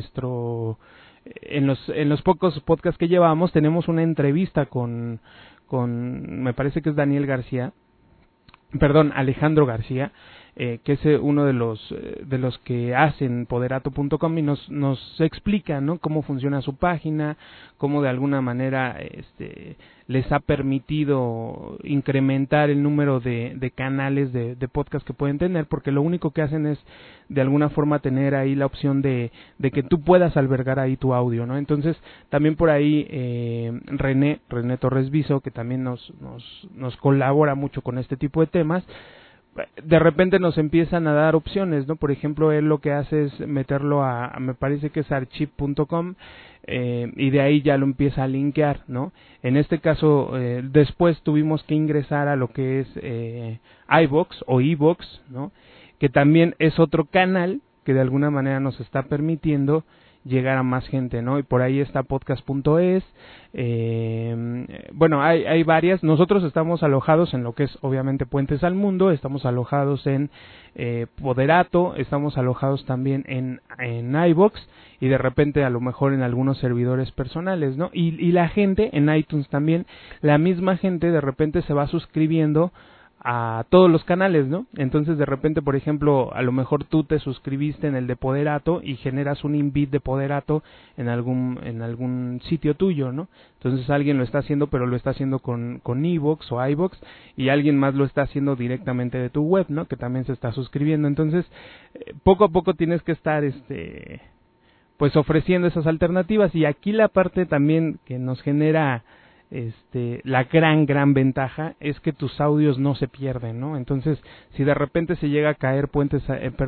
los pocos podcasts que llevamos, tenemos una entrevista con me parece que es Alejandro García, que es uno de los que hacen Poderato.com, y nos explica, ¿no?, cómo funciona su página, cómo de alguna manera les ha permitido incrementar el número de canales de podcast que pueden tener, porque lo único que hacen es de alguna forma tener ahí la opción de que tú puedas albergar ahí tu audio, ¿no? Entonces también por ahí René Torres Viso, que también nos colabora mucho con este tipo de temas, de repente nos empiezan a dar opciones, ¿no? Por ejemplo, él lo que hace es meterlo me parece que es archive.com, y de ahí ya lo empieza a linkear, ¿no? En este caso, después tuvimos que ingresar a lo que es iVoox o iVoox, ¿no?, que también es otro canal que de alguna manera nos está permitiendo llegar a más gente, ¿no? Y por ahí está podcast.es, bueno, hay varias. Nosotros estamos alojados en lo que es obviamente Puentes al Mundo, estamos alojados en Poderato, estamos alojados también en iVoox, y de repente a lo mejor en algunos servidores personales, ¿no? Y la gente en iTunes también, la misma gente de repente se va suscribiendo a todos los canales, ¿no? Entonces de repente, por ejemplo, a lo mejor tú te suscribiste en el de Poderato y generas un invite de Poderato en algún sitio tuyo, ¿no? Entonces alguien lo está haciendo, pero lo está haciendo con iVoox o iVoox, y alguien más lo está haciendo directamente de tu web, ¿no?, que también se está suscribiendo. Entonces poco a poco tienes que estar pues ofreciendo esas alternativas, y aquí la parte también que nos genera la gran ventaja es que tus audios no se pierden, ¿no? Entonces, si de repente se llega a caer Puentes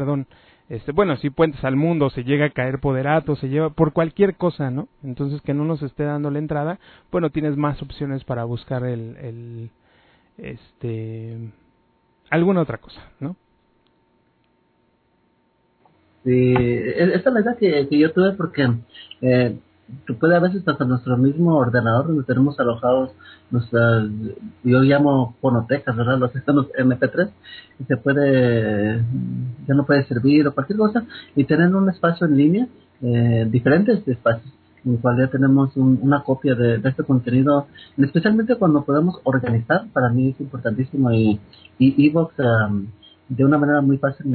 al Mundo, se llega a caer Poderato, se lleva por cualquier cosa, ¿no? Entonces, que no nos esté dando la entrada, bueno, tienes más opciones para buscar alguna otra cosa, ¿no? Sí, esta es la idea que yo tuve, porque se puede a veces hasta nuestro mismo ordenador donde tenemos alojados nuestras, yo llamo fonotecas, ¿verdad?, los MP3, y ya no puede servir o cualquier cosa, y tener un espacio en línea, diferentes espacios, en el cual ya tenemos una copia de este contenido, especialmente cuando podemos organizar. Para mí es importantísimo, y iVoox de una manera muy fácil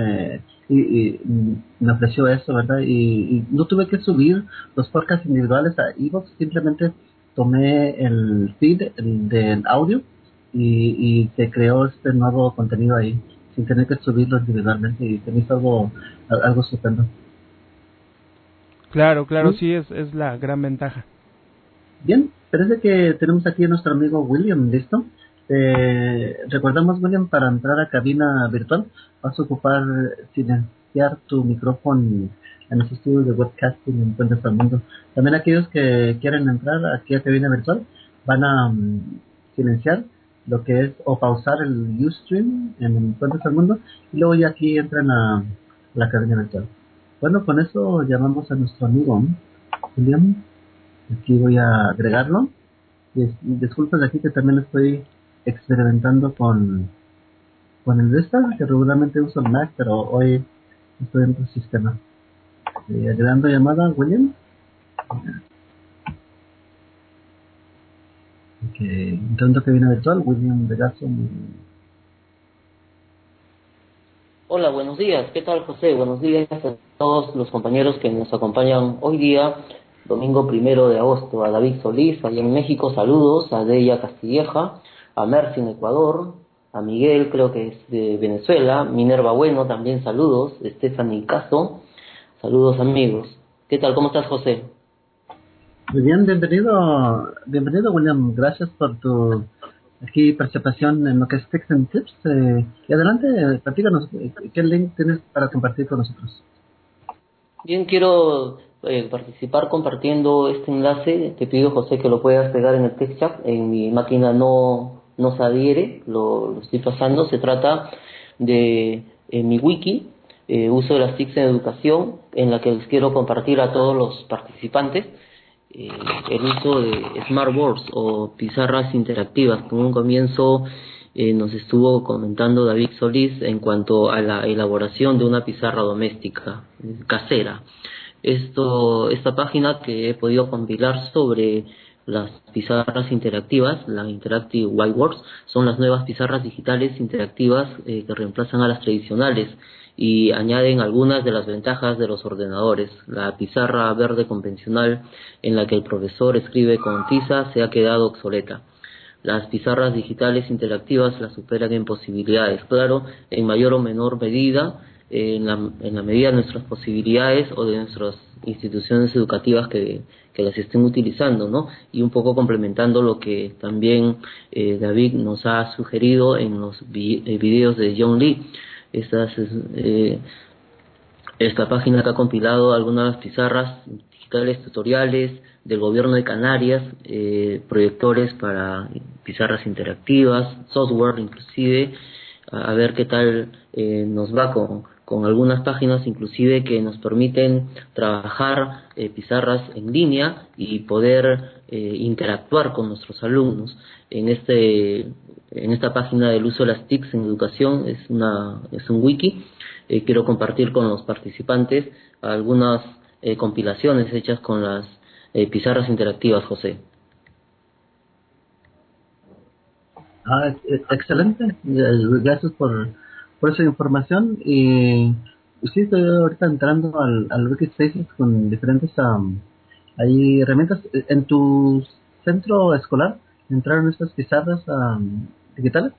me ofreció eso, ¿verdad? Y no tuve que subir los podcasts individuales a iVoox, simplemente tomé el feed del audio y se creó este nuevo contenido ahí, sin tener que subirlo individualmente, y se me hizo algo estupendo. Claro, sí, es la gran ventaja. Bien, parece que tenemos aquí a nuestro amigo William, ¿listo? Recordamos, William, para entrar a cabina virtual vas a ocupar silenciar tu micrófono en los estudios de webcasting en Puentes al Mundo. También aquellos que quieren entrar aquí a cabina virtual van a silenciar lo que es, o pausar el Ustream en Puentes al Mundo, y luego ya aquí entran a la cabina virtual. Bueno, con eso llamamos a nuestro amigo William. Aquí voy a agregarlo. Disculpen aquí que también estoy experimentando con el Vista, que regularmente uso el Mac, pero hoy estoy en otro sistema. Agregando llamada, William. Entrando que viene virtual, William Vegaso. Hola, buenos días. ¿Qué tal, José? Buenos días a todos los compañeros que nos acompañan hoy día, domingo 1 de agosto. A David Solís, allá en México, saludos. A Deya Castilleja, a Mercy en Ecuador, a Miguel, creo que es de Venezuela, Minerva Bueno, también saludos. Stephanie Caso, saludos, amigos. ¿Qué tal? ¿Cómo estás, José? Muy bien, bienvenido, William. Gracias por tu participación en lo que es Tips and Tips. Y adelante, platícanos, ¿qué link tienes para compartir con nosotros? Bien, quiero participar compartiendo este enlace. Te pido, José, que lo puedas pegar en el text chat. En mi máquina no se adhiere, lo estoy pasando. Se trata de mi wiki, uso de las TICs en educación, en la que les quiero compartir a todos los participantes el uso de Smartboards o pizarras interactivas. En un comienzo nos estuvo comentando David Solís en cuanto a la elaboración de una pizarra doméstica casera. Esta página que he podido compilar sobre Las pizarras interactivas, la Interactive Whiteboards, son las nuevas pizarras digitales interactivas que reemplazan a las tradicionales y añaden algunas de las ventajas de los ordenadores. La pizarra verde convencional en la que el profesor escribe con tiza se ha quedado obsoleta. Las pizarras digitales interactivas las superan en posibilidades, claro, en mayor o menor medida, en la medida de nuestras posibilidades o de nuestras instituciones educativas que las estén utilizando, ¿no? Y un poco complementando lo que también David nos ha sugerido en los videos de John Lee. Esta página que ha compilado algunas pizarras digitales tutoriales del gobierno de Canarias, proyectores para pizarras interactivas, software inclusive, a ver qué tal nos va con algunas páginas inclusive que nos permiten trabajar pizarras en línea y poder interactuar con nuestros alumnos. En esta página del uso de las TICs en educación es un wiki. Quiero compartir con los participantes algunas compilaciones hechas con las pizarras interactivas, José. Excelente, gracias por esa información. Y sí, estoy ahorita entrando al Wikispaces con diferentes hay herramientas. ¿En tu centro escolar entraron estas pizarras digitales?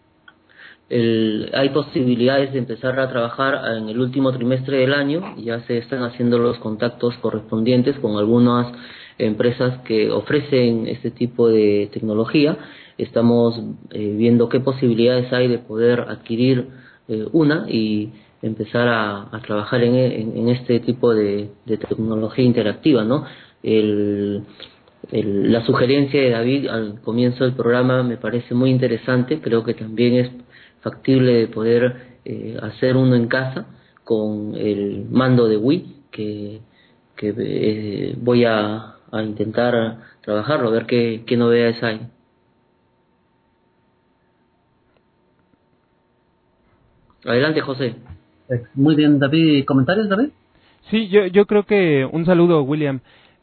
Hay posibilidades de empezar a trabajar en el último trimestre del año. Ya se están haciendo los contactos correspondientes con algunas empresas que ofrecen este tipo de tecnología. Estamos viendo qué posibilidades hay de poder adquirir una y empezar a trabajar en este tipo de tecnología interactiva, ¿no? La sugerencia de David al comienzo del programa me parece muy interesante. Creo que también es factible de poder hacer uno en casa con el mando de Wii que voy a intentar trabajarlo, a ver qué novedades hay. Adelante, José. Muy bien, David. ¿Comentarios, David? Sí, yo creo que un saludo, William.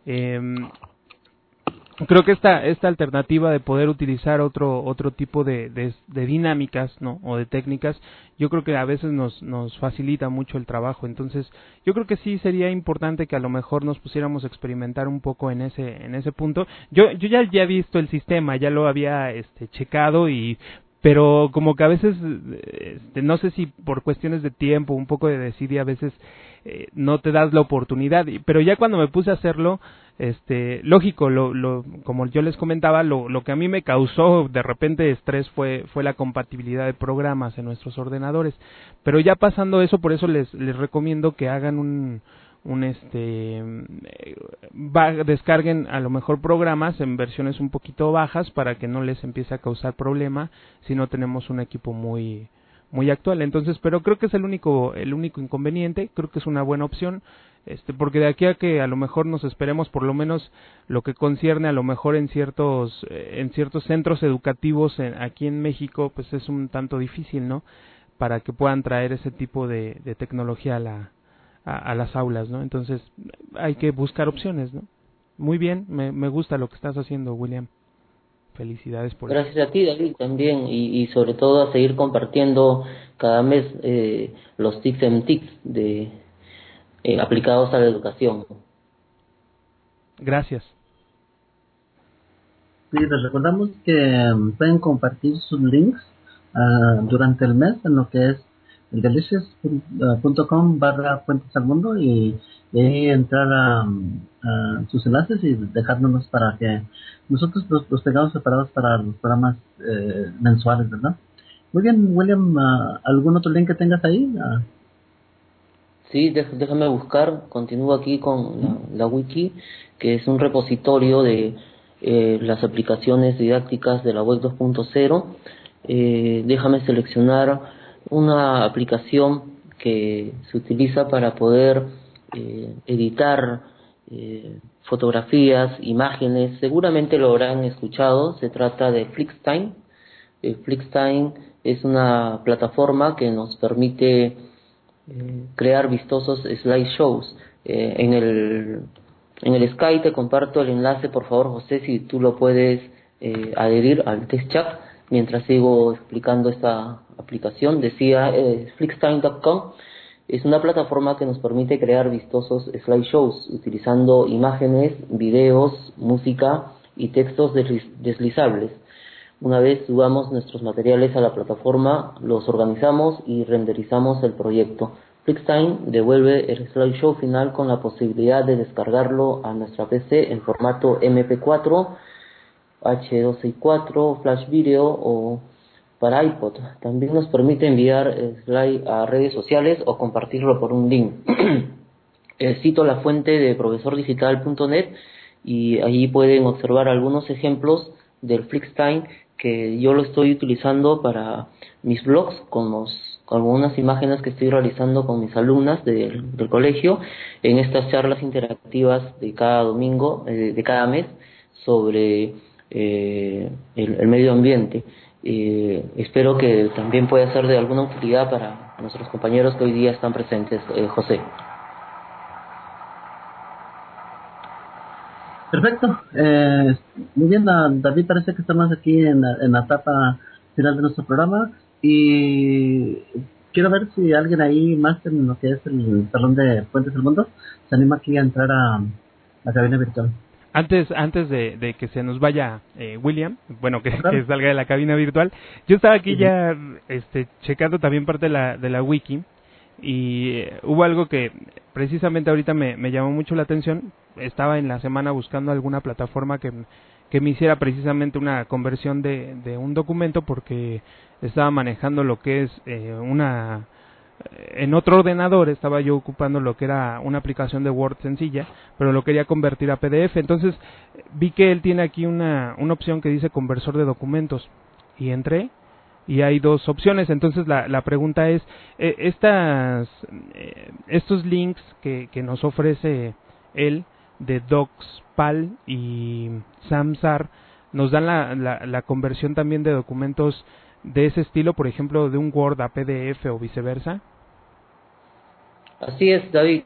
Creo que esta alternativa de poder utilizar otro tipo de dinámicas, ¿no? O de técnicas, yo creo que a veces nos facilita mucho el trabajo. Entonces, yo creo que sí sería importante que a lo mejor nos pusiéramos a experimentar un poco en ese punto. Yo ya he visto el sistema, ya lo había checado pero como que a veces no sé si por cuestiones de tiempo, un poco de desidia, a veces no te das la oportunidad, pero ya cuando me puse a hacerlo, lógico, como yo les comentaba, lo que a mí me causó de repente estrés fue la compatibilidad de programas en nuestros ordenadores, pero ya pasando eso, por eso les recomiendo que hagan descarguen a lo mejor programas en versiones un poquito bajas para que no les empiece a causar problema si no tenemos un equipo muy actual. Entonces, pero creo que es el único inconveniente. Creo que es una buena opción, porque de aquí a que a lo mejor nos esperemos, por lo menos lo que concierne a lo mejor en ciertos centros educativos aquí en México, pues es un tanto difícil, ¿no? Para que puedan traer ese tipo de tecnología a las aulas, ¿no? Entonces hay que buscar opciones, ¿no? Muy bien, me gusta lo que estás haciendo, William. Felicidades por Gracias a ti, David, también, y sobre todo a seguir compartiendo cada mes los tips en tips aplicados a la educación. Gracias. Sí, les recordamos que pueden compartir sus links durante el mes en lo que es el delicious.com/Puentes al Mundo y ahí entrar a sus enlaces y dejárnoslos para que nosotros los tengamos preparados para los programas mensuales, ¿verdad? Muy bien, William, ¿algún otro link que tengas ahí? Sí, déjame buscar, continúo aquí con la wiki, que es un repositorio de las aplicaciones didácticas de la web 2.0. Déjame seleccionar una aplicación que se utiliza para poder editar fotografías, imágenes. Seguramente lo habrán escuchado. Se trata de Flixtime. Flixtime es una plataforma que nos permite crear vistosos slideshows. En En el Skype te comparto el enlace, por favor, José, si tú lo puedes adherir al TextChat mientras sigo explicando esta aplicación. Decía, Flixtime.com es una plataforma que nos permite crear vistosos slideshows utilizando imágenes, videos, música y textos deslizables. Una vez subamos nuestros materiales a la plataforma, los organizamos y renderizamos el proyecto. Flixtime devuelve el slideshow final con la posibilidad de descargarlo a nuestra PC en formato MP4, H264, Flash Video o para iPod. También nos permite enviar slide a redes sociales o compartirlo por un link. Cito la fuente de profesordigital.net y allí pueden observar algunos ejemplos del Flixtime que yo lo estoy utilizando para mis blogs con algunas imágenes que estoy realizando con mis alumnas del colegio en estas charlas interactivas de cada domingo, de cada mes, sobre el medio ambiente. Espero que también pueda ser de alguna utilidad para nuestros compañeros que hoy día están presentes, José. Perfecto. Muy bien, David, parece que estamos aquí en la etapa final de nuestro programa y quiero ver si alguien ahí más en lo que es el salón de Puentes del Mundo se anima aquí a entrar a la cabina virtual. Antes de que se nos vaya William, bueno, que salga de la cabina virtual, yo estaba aquí ya checando también parte de la wiki y hubo algo que precisamente ahorita me llamó mucho la atención. Estaba en la semana buscando alguna plataforma que me hiciera precisamente una conversión de un documento porque estaba manejando lo que es en otro ordenador estaba yo ocupando lo que era una aplicación de Word sencilla, pero lo quería convertir a PDF. Entonces vi que él tiene aquí una opción que dice conversor de documentos y entré y hay dos opciones. Entonces la pregunta es, estos links que nos ofrece él de DocsPal y Samsar nos dan la conversión también de documentos de ese estilo, por ejemplo, de un Word a PDF o viceversa. Así es, David.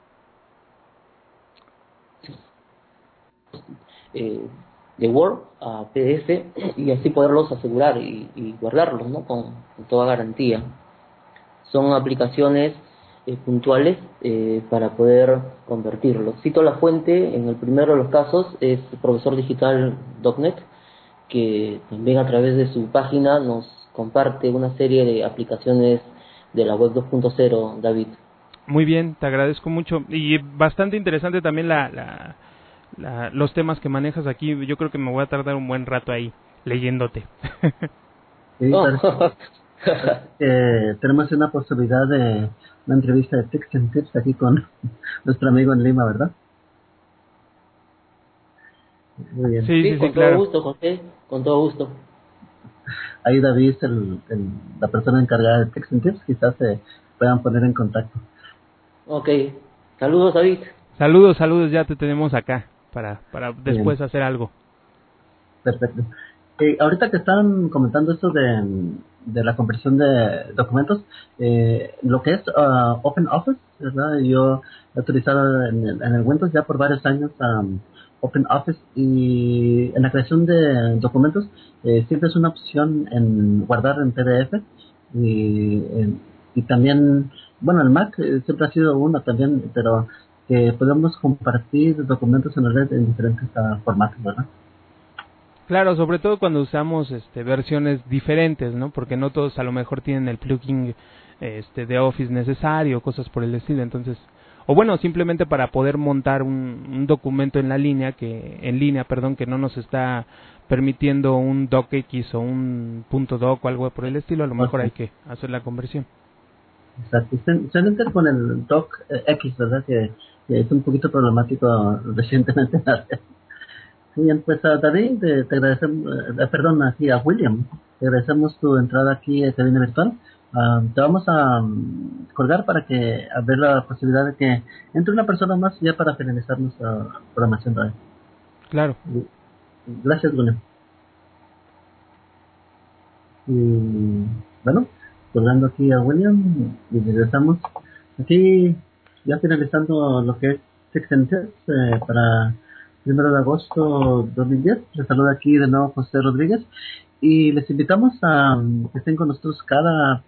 De Word a PDF y así poderlos asegurar y guardarlos, ¿no? con toda garantía. Son aplicaciones puntuales para poder convertirlos. Cito la fuente, en el primero de los casos es profesordigital.net, que también a través de su página nos comparte una serie de aplicaciones de la web 2.0, David. Muy bien, te agradezco mucho y bastante interesante también los temas que manejas aquí. Yo creo que me voy a tardar un buen rato ahí leyéndote. Sí, tenemos una posibilidad de una entrevista de Tips and Tips aquí con nuestro amigo en Lima, ¿verdad? Muy bien. Sí, con todo gusto, José, con todo gusto. Ahí David es la persona encargada de Tips and Tips, quizás se puedan poner en contacto. Ok, saludos, David. Saludos, ya te tenemos acá para después hacer algo. Perfecto. Ahorita que están comentando esto de la conversión de documentos, lo que es OpenOffice, ¿verdad? Yo he utilizado en el Windows ya por varios años OpenOffice, y en la creación de documentos siempre es una opción en guardar en PDF y también, bueno, el Mac siempre ha sido uno también, pero que podemos compartir documentos en la red en diferentes formatos, ¿verdad? Claro, sobre todo cuando usamos versiones diferentes, ¿no? Porque no todos a lo mejor tienen el plugin de Office necesario, cosas por el estilo. Entonces, o bueno, simplemente para poder montar un documento en línea que no nos está permitiendo un docx o un .doc o algo por el estilo, a lo mejor hay que hacer la conversión. Exacto. Se con el docx, ¿verdad? Que es un poquito problemático recientemente en la red. Bien, pues David, te agradecemos, perdón, aquí a William, te agradecemos tu entrada aquí a cabina virtual. Te vamos a colgar para que a ver la posibilidad de que entre una persona más ya para finalizar nuestra programación, David. Claro. Gracias, William. Y bueno, colgando aquí a William y regresamos aquí ya finalizando lo que es Tips and Tips para 1 de agosto 2010. Les saluda aquí de nuevo José Rodríguez y les invitamos a que estén con nosotros cada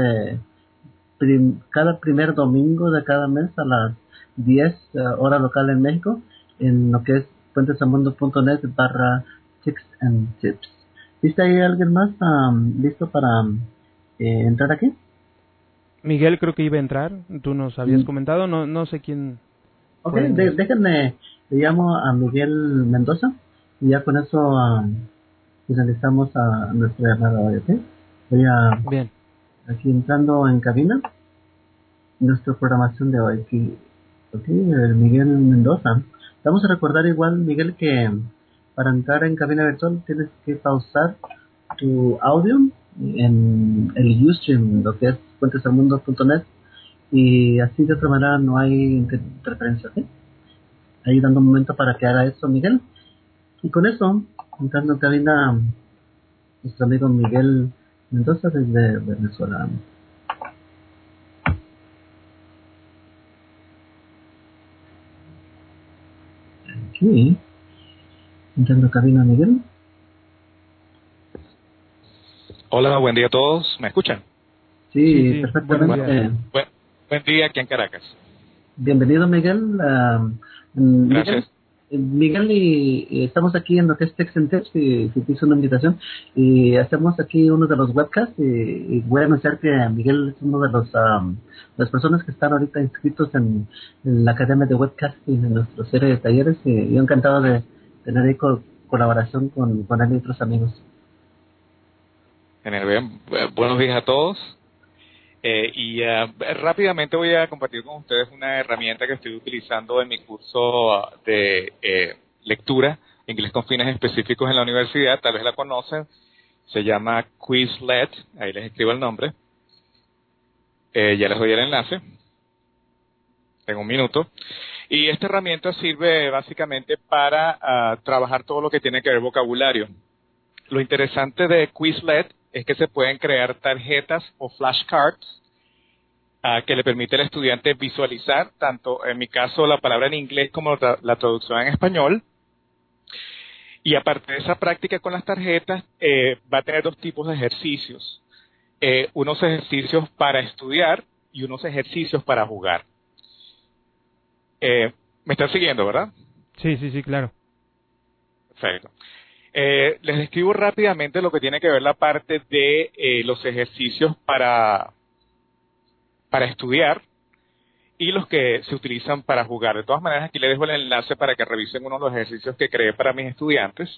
primer domingo de cada mes a las 10 hora local en México en lo que es puentesamundo.net/Tips and Tips. ¿Viste ahí alguien más listo para entrar aquí? Miguel creo que iba a entrar, tú nos habías comentado, no sé quién. Ok, déjenme, le llamo a Miguel Mendoza y ya con eso finalizamos a nuestra llamada hoy, ¿ok? Voy a, Bien. aquí entrando en cabina, nuestra programación de hoy, aquí, ok, Miguel Mendoza. Vamos a recordar igual, Miguel, que para entrar en cabina virtual tienes que pausar tu audio en el Ustream, lo que es puentesamundo.net, y así de otra manera no hay interferencia, ¿ok? Ahí dando un momento para que haga eso, Miguel. Y con eso, entrando en cabina, nuestro amigo Miguel Mendoza desde Venezuela. Aquí, entrando en cabina, Miguel. Hola, buen día a todos. ¿Me escuchan? Sí, perfectamente. Buen día aquí en Caracas. Bienvenido, Miguel. Gracias. Miguel y estamos aquí en lo que es Text and Tips y te hizo una invitación y hacemos aquí uno de los webcasts y voy a anunciar que Miguel es uno de las personas que están ahorita inscritos en la Academia de Webcasting en nuestra serie de talleres y yo encantado de tener ahí colaboración con él y otros amigos. Genial, bien. Buenos días a todos. Rápidamente voy a compartir con ustedes una herramienta que estoy utilizando en mi curso de lectura, inglés con fines específicos en la universidad. Tal vez la conocen. Se llama Quizlet. Ahí les escribo el nombre. Ya les doy el enlace. En un minuto. Y esta herramienta sirve básicamente para trabajar todo lo que tiene que ver vocabulario. Lo interesante de Quizlet es que se pueden crear tarjetas o flashcards que le permite al estudiante visualizar, tanto en mi caso la palabra en inglés como la traducción en español. Y aparte de esa práctica con las tarjetas, va a tener dos tipos de ejercicios. Unos ejercicios para estudiar y unos ejercicios para jugar. ¿Me están siguiendo, verdad? Sí, claro. Perfecto. Les describo rápidamente lo que tiene que ver la parte de los ejercicios para estudiar y los que se utilizan para jugar. De todas maneras, aquí les dejo el enlace para que revisen uno de los ejercicios que creé para mis estudiantes.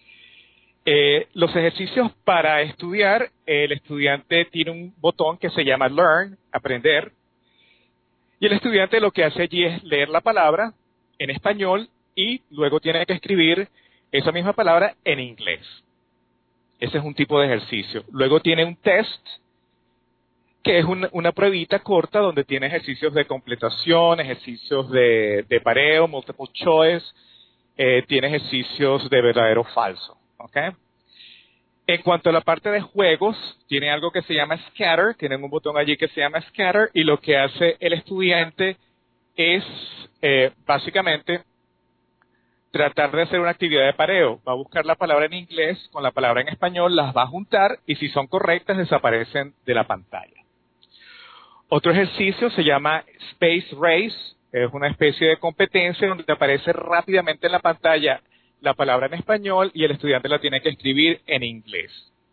Los ejercicios para estudiar, el estudiante tiene un botón que se llama Learn, aprender, y el estudiante lo que hace allí es leer la palabra en español y luego tiene que escribir esa misma palabra en inglés. Ese es un tipo de ejercicio. Luego tiene un test, que es una pruebita corta donde tiene ejercicios de completación, ejercicios de pareo, multiple choice, tiene ejercicios de verdadero o falso. ¿Okay? En cuanto a la parte de juegos, tiene algo que se llama Scatter, tienen un botón allí que se llama Scatter, y lo que hace el estudiante es básicamente tratar de hacer una actividad de pareo. Va a buscar la palabra en inglés con la palabra en español, las va a juntar y si son correctas desaparecen de la pantalla. Otro ejercicio se llama Space Race, es una especie de competencia donde aparece rápidamente en la pantalla la palabra en español y el estudiante la tiene que escribir en inglés.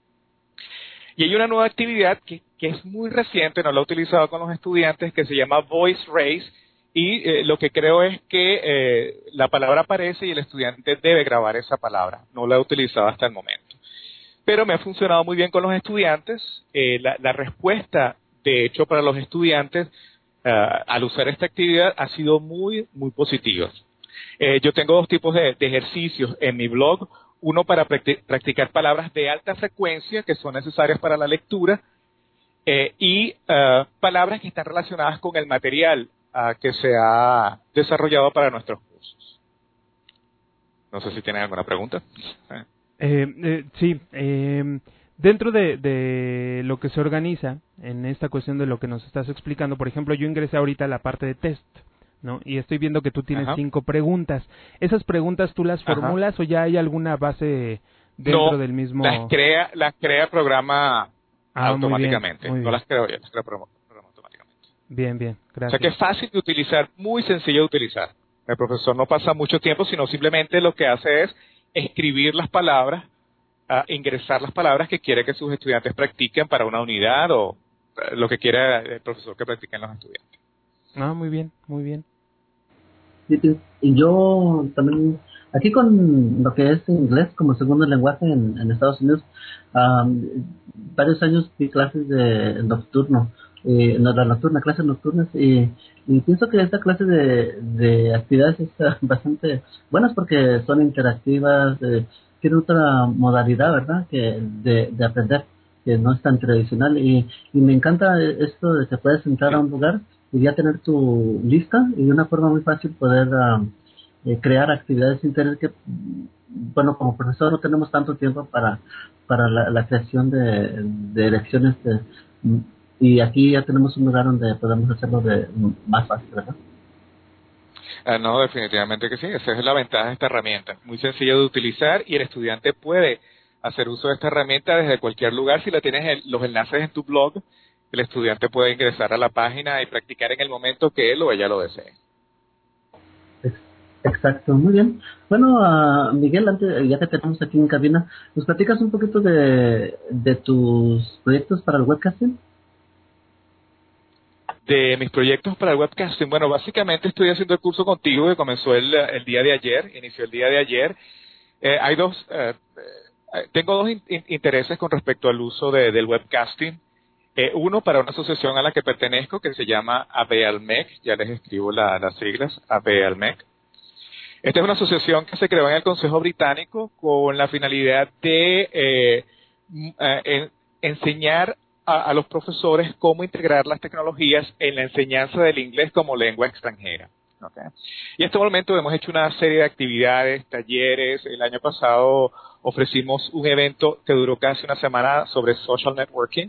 Y hay una nueva actividad que es muy reciente, no la he utilizado con los estudiantes, que se llama Voice Race, y lo que creo es que la palabra aparece y el estudiante debe grabar esa palabra. No la he utilizado hasta el momento. Pero me ha funcionado muy bien con los estudiantes. La respuesta, de hecho, para los estudiantes al usar esta actividad ha sido muy, muy positiva. Yo tengo dos tipos de ejercicios en mi blog. Uno para practicar palabras de alta frecuencia que son necesarias para la lectura y palabras que están relacionadas con el material que se ha desarrollado para nuestros cursos. No sé si tienen alguna pregunta. Sí, dentro de lo que se organiza en esta cuestión de lo que nos estás explicando, por ejemplo, yo ingresé ahorita a la parte de test, ¿no? Y estoy viendo que tú tienes Ajá. 5 preguntas. ¿Esas preguntas tú las Ajá. formulas o ya hay alguna base dentro del mismo? Las crea el programa automáticamente. Muy No bien. las creo yo, las crea el programa automáticamente. Bien, O sea gracias. que es fácil de utilizar, muy sencillo de utilizar. El profesor no pasa mucho tiempo, sino simplemente lo que hace es escribir las palabras, ingresar las palabras que quiere que sus estudiantes practiquen para una unidad o lo que quiera el profesor que practiquen los estudiantes. Muy bien, muy bien. Y yo también, aquí con lo que es inglés como segundo lenguaje en Estados Unidos, varios años di clases de nocturno, clases nocturnas, y pienso que esta clase de actividades es bastante buenas porque son interactivas, tiene otra modalidad, ¿verdad?, que de aprender, que no es tan tradicional, y me encanta esto de que puedes entrar a un lugar y ya tener tu lista y de una forma muy fácil poder crear actividades sin tener que, bueno, como profesor no tenemos tanto tiempo para la creación de lecciones y aquí ya tenemos un lugar donde podemos hacerlo más fácil, ¿verdad? No, definitivamente que sí. Esa es la ventaja de esta herramienta. Muy sencillo de utilizar y el estudiante puede hacer uso de esta herramienta desde cualquier lugar. Si la tienes los enlaces en tu blog, el estudiante puede ingresar a la página y practicar en el momento que él o ella lo desee. Exacto, muy bien. Bueno, Miguel, antes, ya que tenemos aquí en cabina, ¿nos platicas un poquito de tus proyectos para el webcasting? De mis proyectos para el webcasting, bueno, básicamente estoy haciendo el curso contigo que comenzó el día de ayer, inició el día de ayer. Tengo dos intereses con respecto al uso del webcasting. Uno para una asociación a la que pertenezco que se llama ABEALMEC, ya les escribo las siglas, ABEALMEC. Esta es una asociación que se creó en el Consejo Británico con la finalidad de enseñar a los profesores cómo integrar las tecnologías en la enseñanza del inglés como lengua extranjera. ¿Okay? Y en este momento hemos hecho una serie de actividades, talleres. El año pasado ofrecimos un evento que duró casi una semana sobre social networking.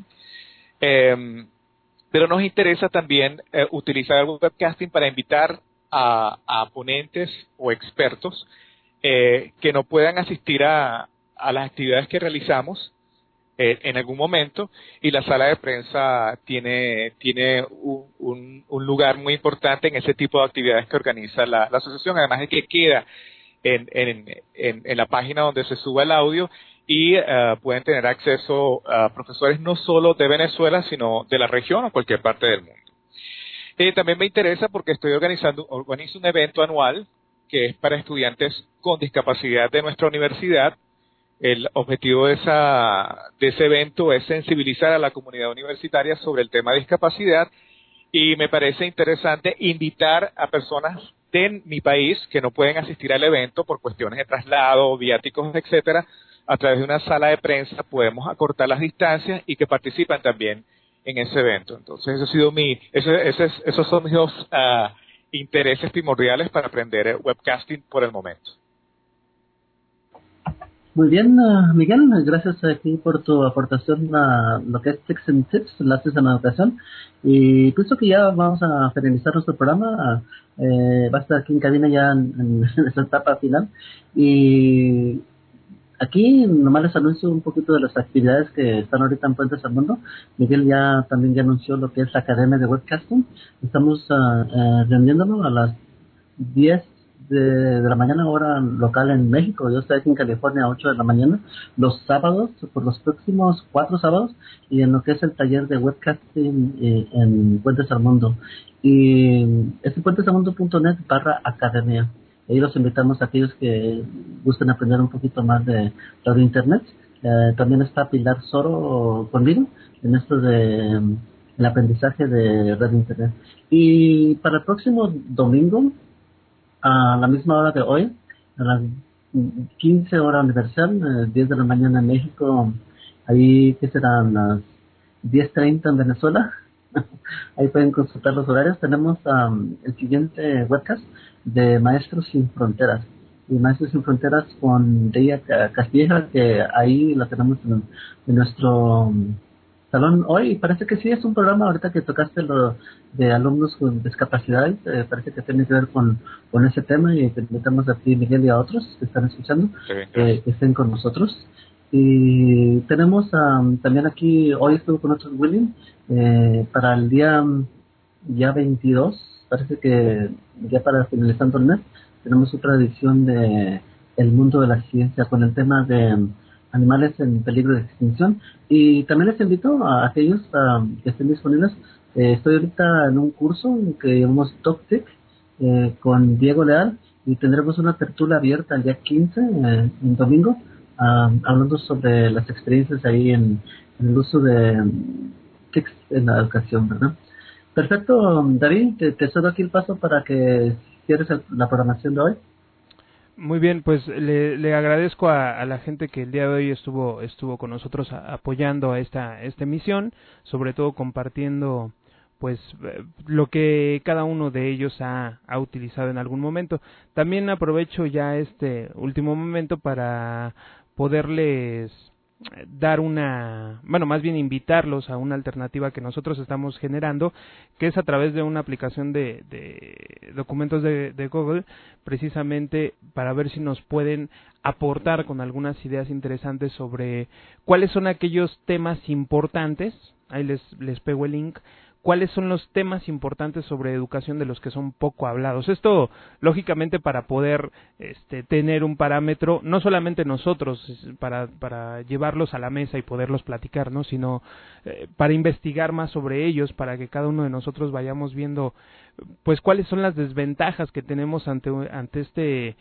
Pero nos interesa también utilizar el webcasting para invitar a ponentes o expertos que no puedan asistir a las actividades que realizamos en algún momento, y la sala de prensa tiene un lugar muy importante en ese tipo de actividades que organiza la asociación, además de que queda en la página donde se suba el audio y pueden tener acceso a profesores no solo de Venezuela, sino de la región o cualquier parte del mundo. También me interesa porque organizo un evento anual que es para estudiantes con discapacidad de nuestra universidad. El objetivo de ese evento es sensibilizar a la comunidad universitaria sobre el tema de discapacidad, y me parece interesante invitar a personas de mi país que no pueden asistir al evento por cuestiones de traslado, viáticos, etcétera. A través de una sala de prensa podemos acortar las distancias y que participen también en ese evento. Entonces, esos son mis dos intereses primordiales para aprender webcasting por el momento. Muy bien, Miguel, gracias aquí por tu aportación a lo que es Tips and Tips, enlaces en la educación. Y pienso que ya vamos a finalizar nuestro programa. Va a estar aquí en cabina ya en esta etapa final. Y aquí nomás les anuncio un poquito de las actividades que están ahorita en Puentes al Mundo. Miguel también ya anunció lo que es la Academia de Webcasting. Estamos reuniéndonos a las 10 de la mañana, hora local en México. Yo estoy aquí en California a 8 de la mañana, los sábados, por los próximos 4 sábados, y en lo que es el taller de webcasting en Puentes al Mundo. Y es puentesalmundo.net/academia. Ahí los invitamos a aquellos que gusten aprender un poquito más de radio internet. También está Pilar Soro conmigo en esto de el aprendizaje de radio internet. Y para el próximo domingo, a la misma hora de hoy, a las 15 hora universal, 10 de la mañana en México, ahí que serán las 10:30 en Venezuela. Ahí pueden consultar los horarios. Tenemos el siguiente webcast de Maestros Sin Fronteras. Y Maestros Sin Fronteras con Deia Castilleja, que ahí la tenemos en nuestro salón hoy. Y parece que sí es un programa, ahorita que tocaste lo de alumnos con discapacidades, parece que tiene que ver con ese tema, y te invitamos a ti, Miguel, y a otros que están escuchando, que estén con nosotros. Y tenemos también aquí, hoy estuvo con nosotros William, para el día ya 22, parece que ya para finalizando el mes, tenemos otra edición de El Mundo de la Ciencia con el tema de animales en peligro de extinción. Y también les invito a aquellos que estén disponibles. Estoy ahorita en un curso que llamamos TopTech con Diego Leal, y tendremos una tertulia abierta el día 15, un domingo, hablando sobre las experiencias ahí en el uso de TICs en la educación, ¿verdad? Perfecto, David, te cedo aquí el paso para que cierres la programación de hoy. Muy bien, pues le agradezco a la gente que el día de hoy estuvo con nosotros apoyando a esta emisión, sobre todo compartiendo pues lo que cada uno de ellos ha utilizado en algún momento. También aprovecho ya este último momento para poderles dar más bien invitarlos a una alternativa que nosotros estamos generando, que es a través de una aplicación de documentos de Google, precisamente para ver si nos pueden aportar con algunas ideas interesantes sobre cuáles son aquellos temas importantes. Ahí les pego el link. ¿Cuáles son los temas importantes sobre educación de los que son poco hablados? Esto, lógicamente, para poder tener un parámetro, no solamente nosotros, para llevarlos a la mesa y poderlos platicar, ¿no? Sino para investigar más sobre ellos, para que cada uno de nosotros vayamos viendo pues cuáles son las desventajas que tenemos ante este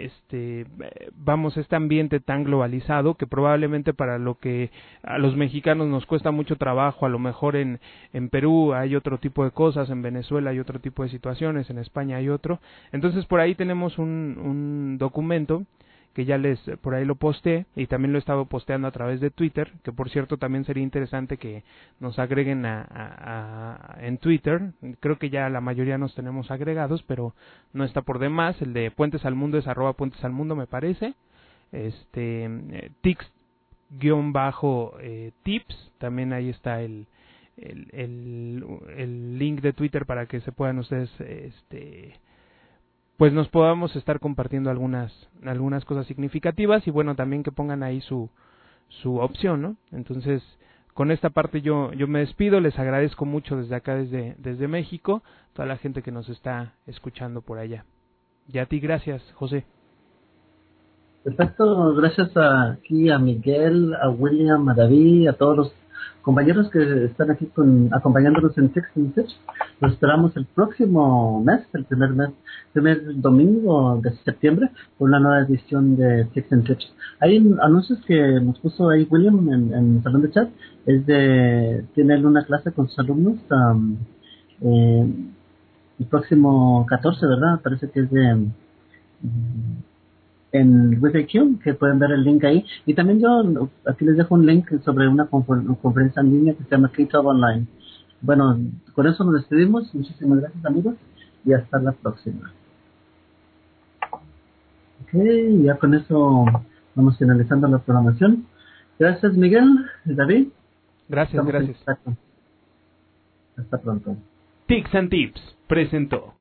ambiente tan globalizado, que probablemente para lo que a los mexicanos nos cuesta mucho trabajo, a lo mejor en Perú hay otro tipo de cosas, en Venezuela hay otro tipo de situaciones, en España hay otro. Entonces por ahí tenemos un documento que ya por ahí lo posté, y también lo he estado posteando a través de Twitter, que por cierto también sería interesante que nos agreguen en Twitter. Creo que ya la mayoría nos tenemos agregados, pero no está por demás. El de Puentes al Mundo es @puentesalmundo, me parece. Tics-tips, también ahí está el link de Twitter para que se puedan ustedes pues nos podamos estar compartiendo algunas cosas significativas, y bueno, también que pongan ahí su opción, ¿no? Entonces, con esta parte yo me despido, les agradezco mucho desde acá, desde México, toda la gente que nos está escuchando por allá. Y a ti, gracias, José. Perfecto, gracias aquí a Miguel, a William, a David, a todos los compañeros que están aquí acompañándonos en Tics and Tips. Los esperamos el próximo mes, el primer domingo de septiembre, por una nueva edición de Tics and Tips. Hay anuncios que nos puso ahí William en el salón de chat. Tiene una clase con sus alumnos el próximo 14, ¿verdad? Parece que es en WithIQ, que pueden ver el link ahí. Y también yo aquí les dejo un link sobre una conferencia en línea que se llama K-Talk Online. Bueno, con eso nos despedimos. Muchísimas gracias, amigos, y hasta la próxima. Ok, ya con eso vamos finalizando la programación. Gracias, Miguel, David. Gracias. Hasta pronto. Tics and Tips presentó